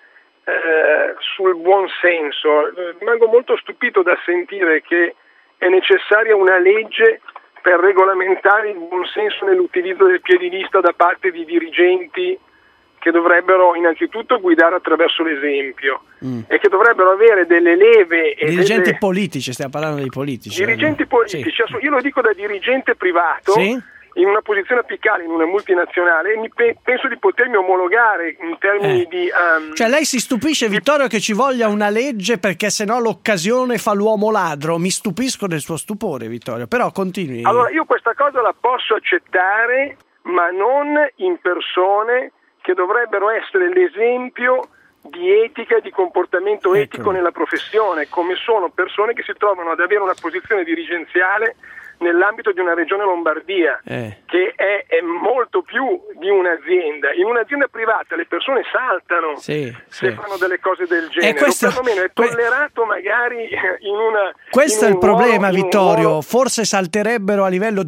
eh, sul buon senso. Rimango molto stupito da sentire che è necessaria una legge per regolamentare il buon senso nell'utilizzo del piedilista da parte di dirigenti che dovrebbero innanzitutto guidare attraverso l'esempio mm. e che dovrebbero avere delle leve e dirigenti delle... politici, stiamo parlando dei politici. Dirigenti eh? politici, sì. Io lo dico da dirigente privato. Sì? In una posizione apicale, in una multinazionale, e mi pe- penso di potermi omologare in termini eh. di... Um, cioè lei si stupisce, Vittorio, che ci voglia una legge perché sennò l'occasione fa l'uomo ladro. Mi stupisco del suo stupore, Vittorio, però continui. Allora, io questa cosa la posso accettare, ma non in persone che dovrebbero essere l'esempio di etica e di comportamento ecco. etico nella professione, come sono persone che si trovano ad avere una posizione dirigenziale nell'ambito di una regione Lombardia, eh. che è, è molto più di un'azienda. In un'azienda privata le persone saltano sì, se sì. fanno delle cose del genere, questo, o perlomeno è tollerato magari in una... Questo in è il problema, ruolo, Vittorio. Ruolo... Forse salterebbero a livello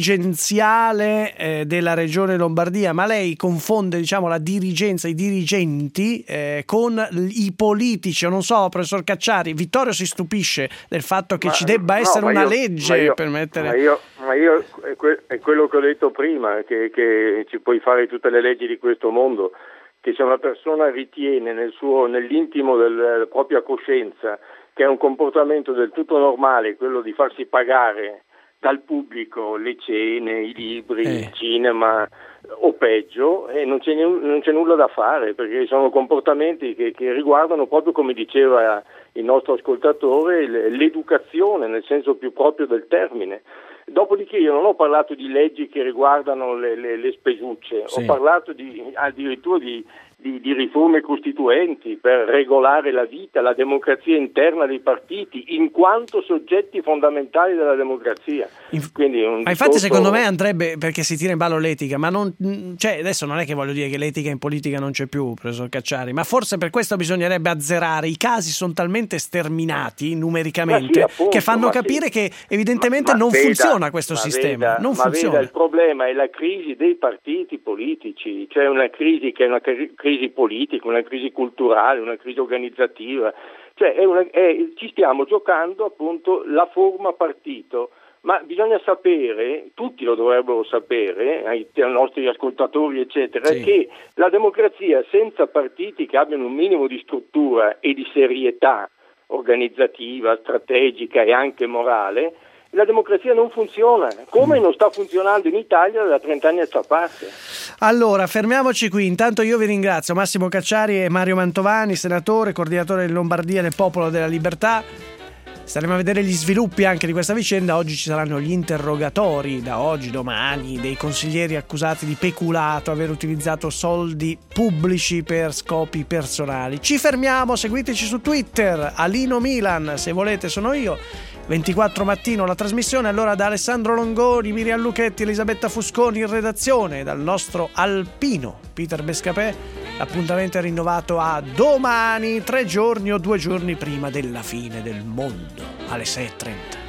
dirigenziale eh, della regione Lombardia, ma lei confonde, diciamo, la dirigenza, i dirigenti eh, con i politici. Io non so, professor Cacciari, Vittorio si stupisce del fatto che ma, ci debba essere no, una io, legge io, per mettere... Ma io, ma io è, que- è quello che ho detto prima, che, che ci puoi fare tutte le leggi di questo mondo, che se una persona ritiene nel suo, nell'intimo della propria coscienza che è un comportamento del tutto normale quello di farsi pagare dal pubblico le cene, i libri, eh. il cinema o peggio, e non c'è, non c'è nulla da fare, perché sono comportamenti che, che riguardano proprio, come diceva il nostro ascoltatore, l'educazione nel senso più proprio del termine. Dopodiché io non ho parlato di leggi che riguardano le, le, le spesucce, sì. ho parlato di, addirittura di, di, di riforme costituenti per regolare la vita, la democrazia interna dei partiti, in quanto soggetti fondamentali della democrazia. Quindi un ma infatti discorso... secondo me andrebbe, perché si tira in ballo l'etica, ma non, cioè adesso non è che voglio dire che l'etica in politica non c'è più, professor Cacciari, ma forse per questo bisognerebbe azzerare. I casi sono talmente sterminati numericamente sì, appunto, che fanno capire sì. che evidentemente ma, ma non veda, funziona questo sistema. Veda, non ma funziona. Veda, il problema è la crisi dei partiti politici, cioè una crisi che è una crisi politica, una crisi culturale, una crisi organizzativa, cioè è una, è, ci stiamo giocando appunto la forma partito. Ma bisogna sapere, tutti lo dovrebbero sapere, ai, ai nostri ascoltatori eccetera, sì. che la democrazia senza partiti che abbiano un minimo di struttura e di serietà organizzativa, strategica e anche morale, la democrazia non funziona, come non sta funzionando in Italia da trent'anni a sta parte. Allora, fermiamoci qui. Intanto io vi ringrazio Massimo Cacciari e Mario Mantovani, senatore, coordinatore di Lombardia del Popolo della Libertà. Staremo a vedere gli sviluppi anche di questa vicenda. Oggi ci saranno gli interrogatori, da oggi, domani, dei consiglieri accusati di peculato, aver utilizzato soldi pubblici per scopi personali. Ci fermiamo, seguiteci su Twitter, Alino Milan, se volete sono io. ventiquattro mattino la trasmissione, allora da Alessandro Longoni, Miriam Lucchetti, Elisabetta Fusconi in redazione, dal nostro alpino Peter Bescapè. L'appuntamento è rinnovato a domani, tre giorni o due giorni prima della fine del mondo, alle sei e trenta.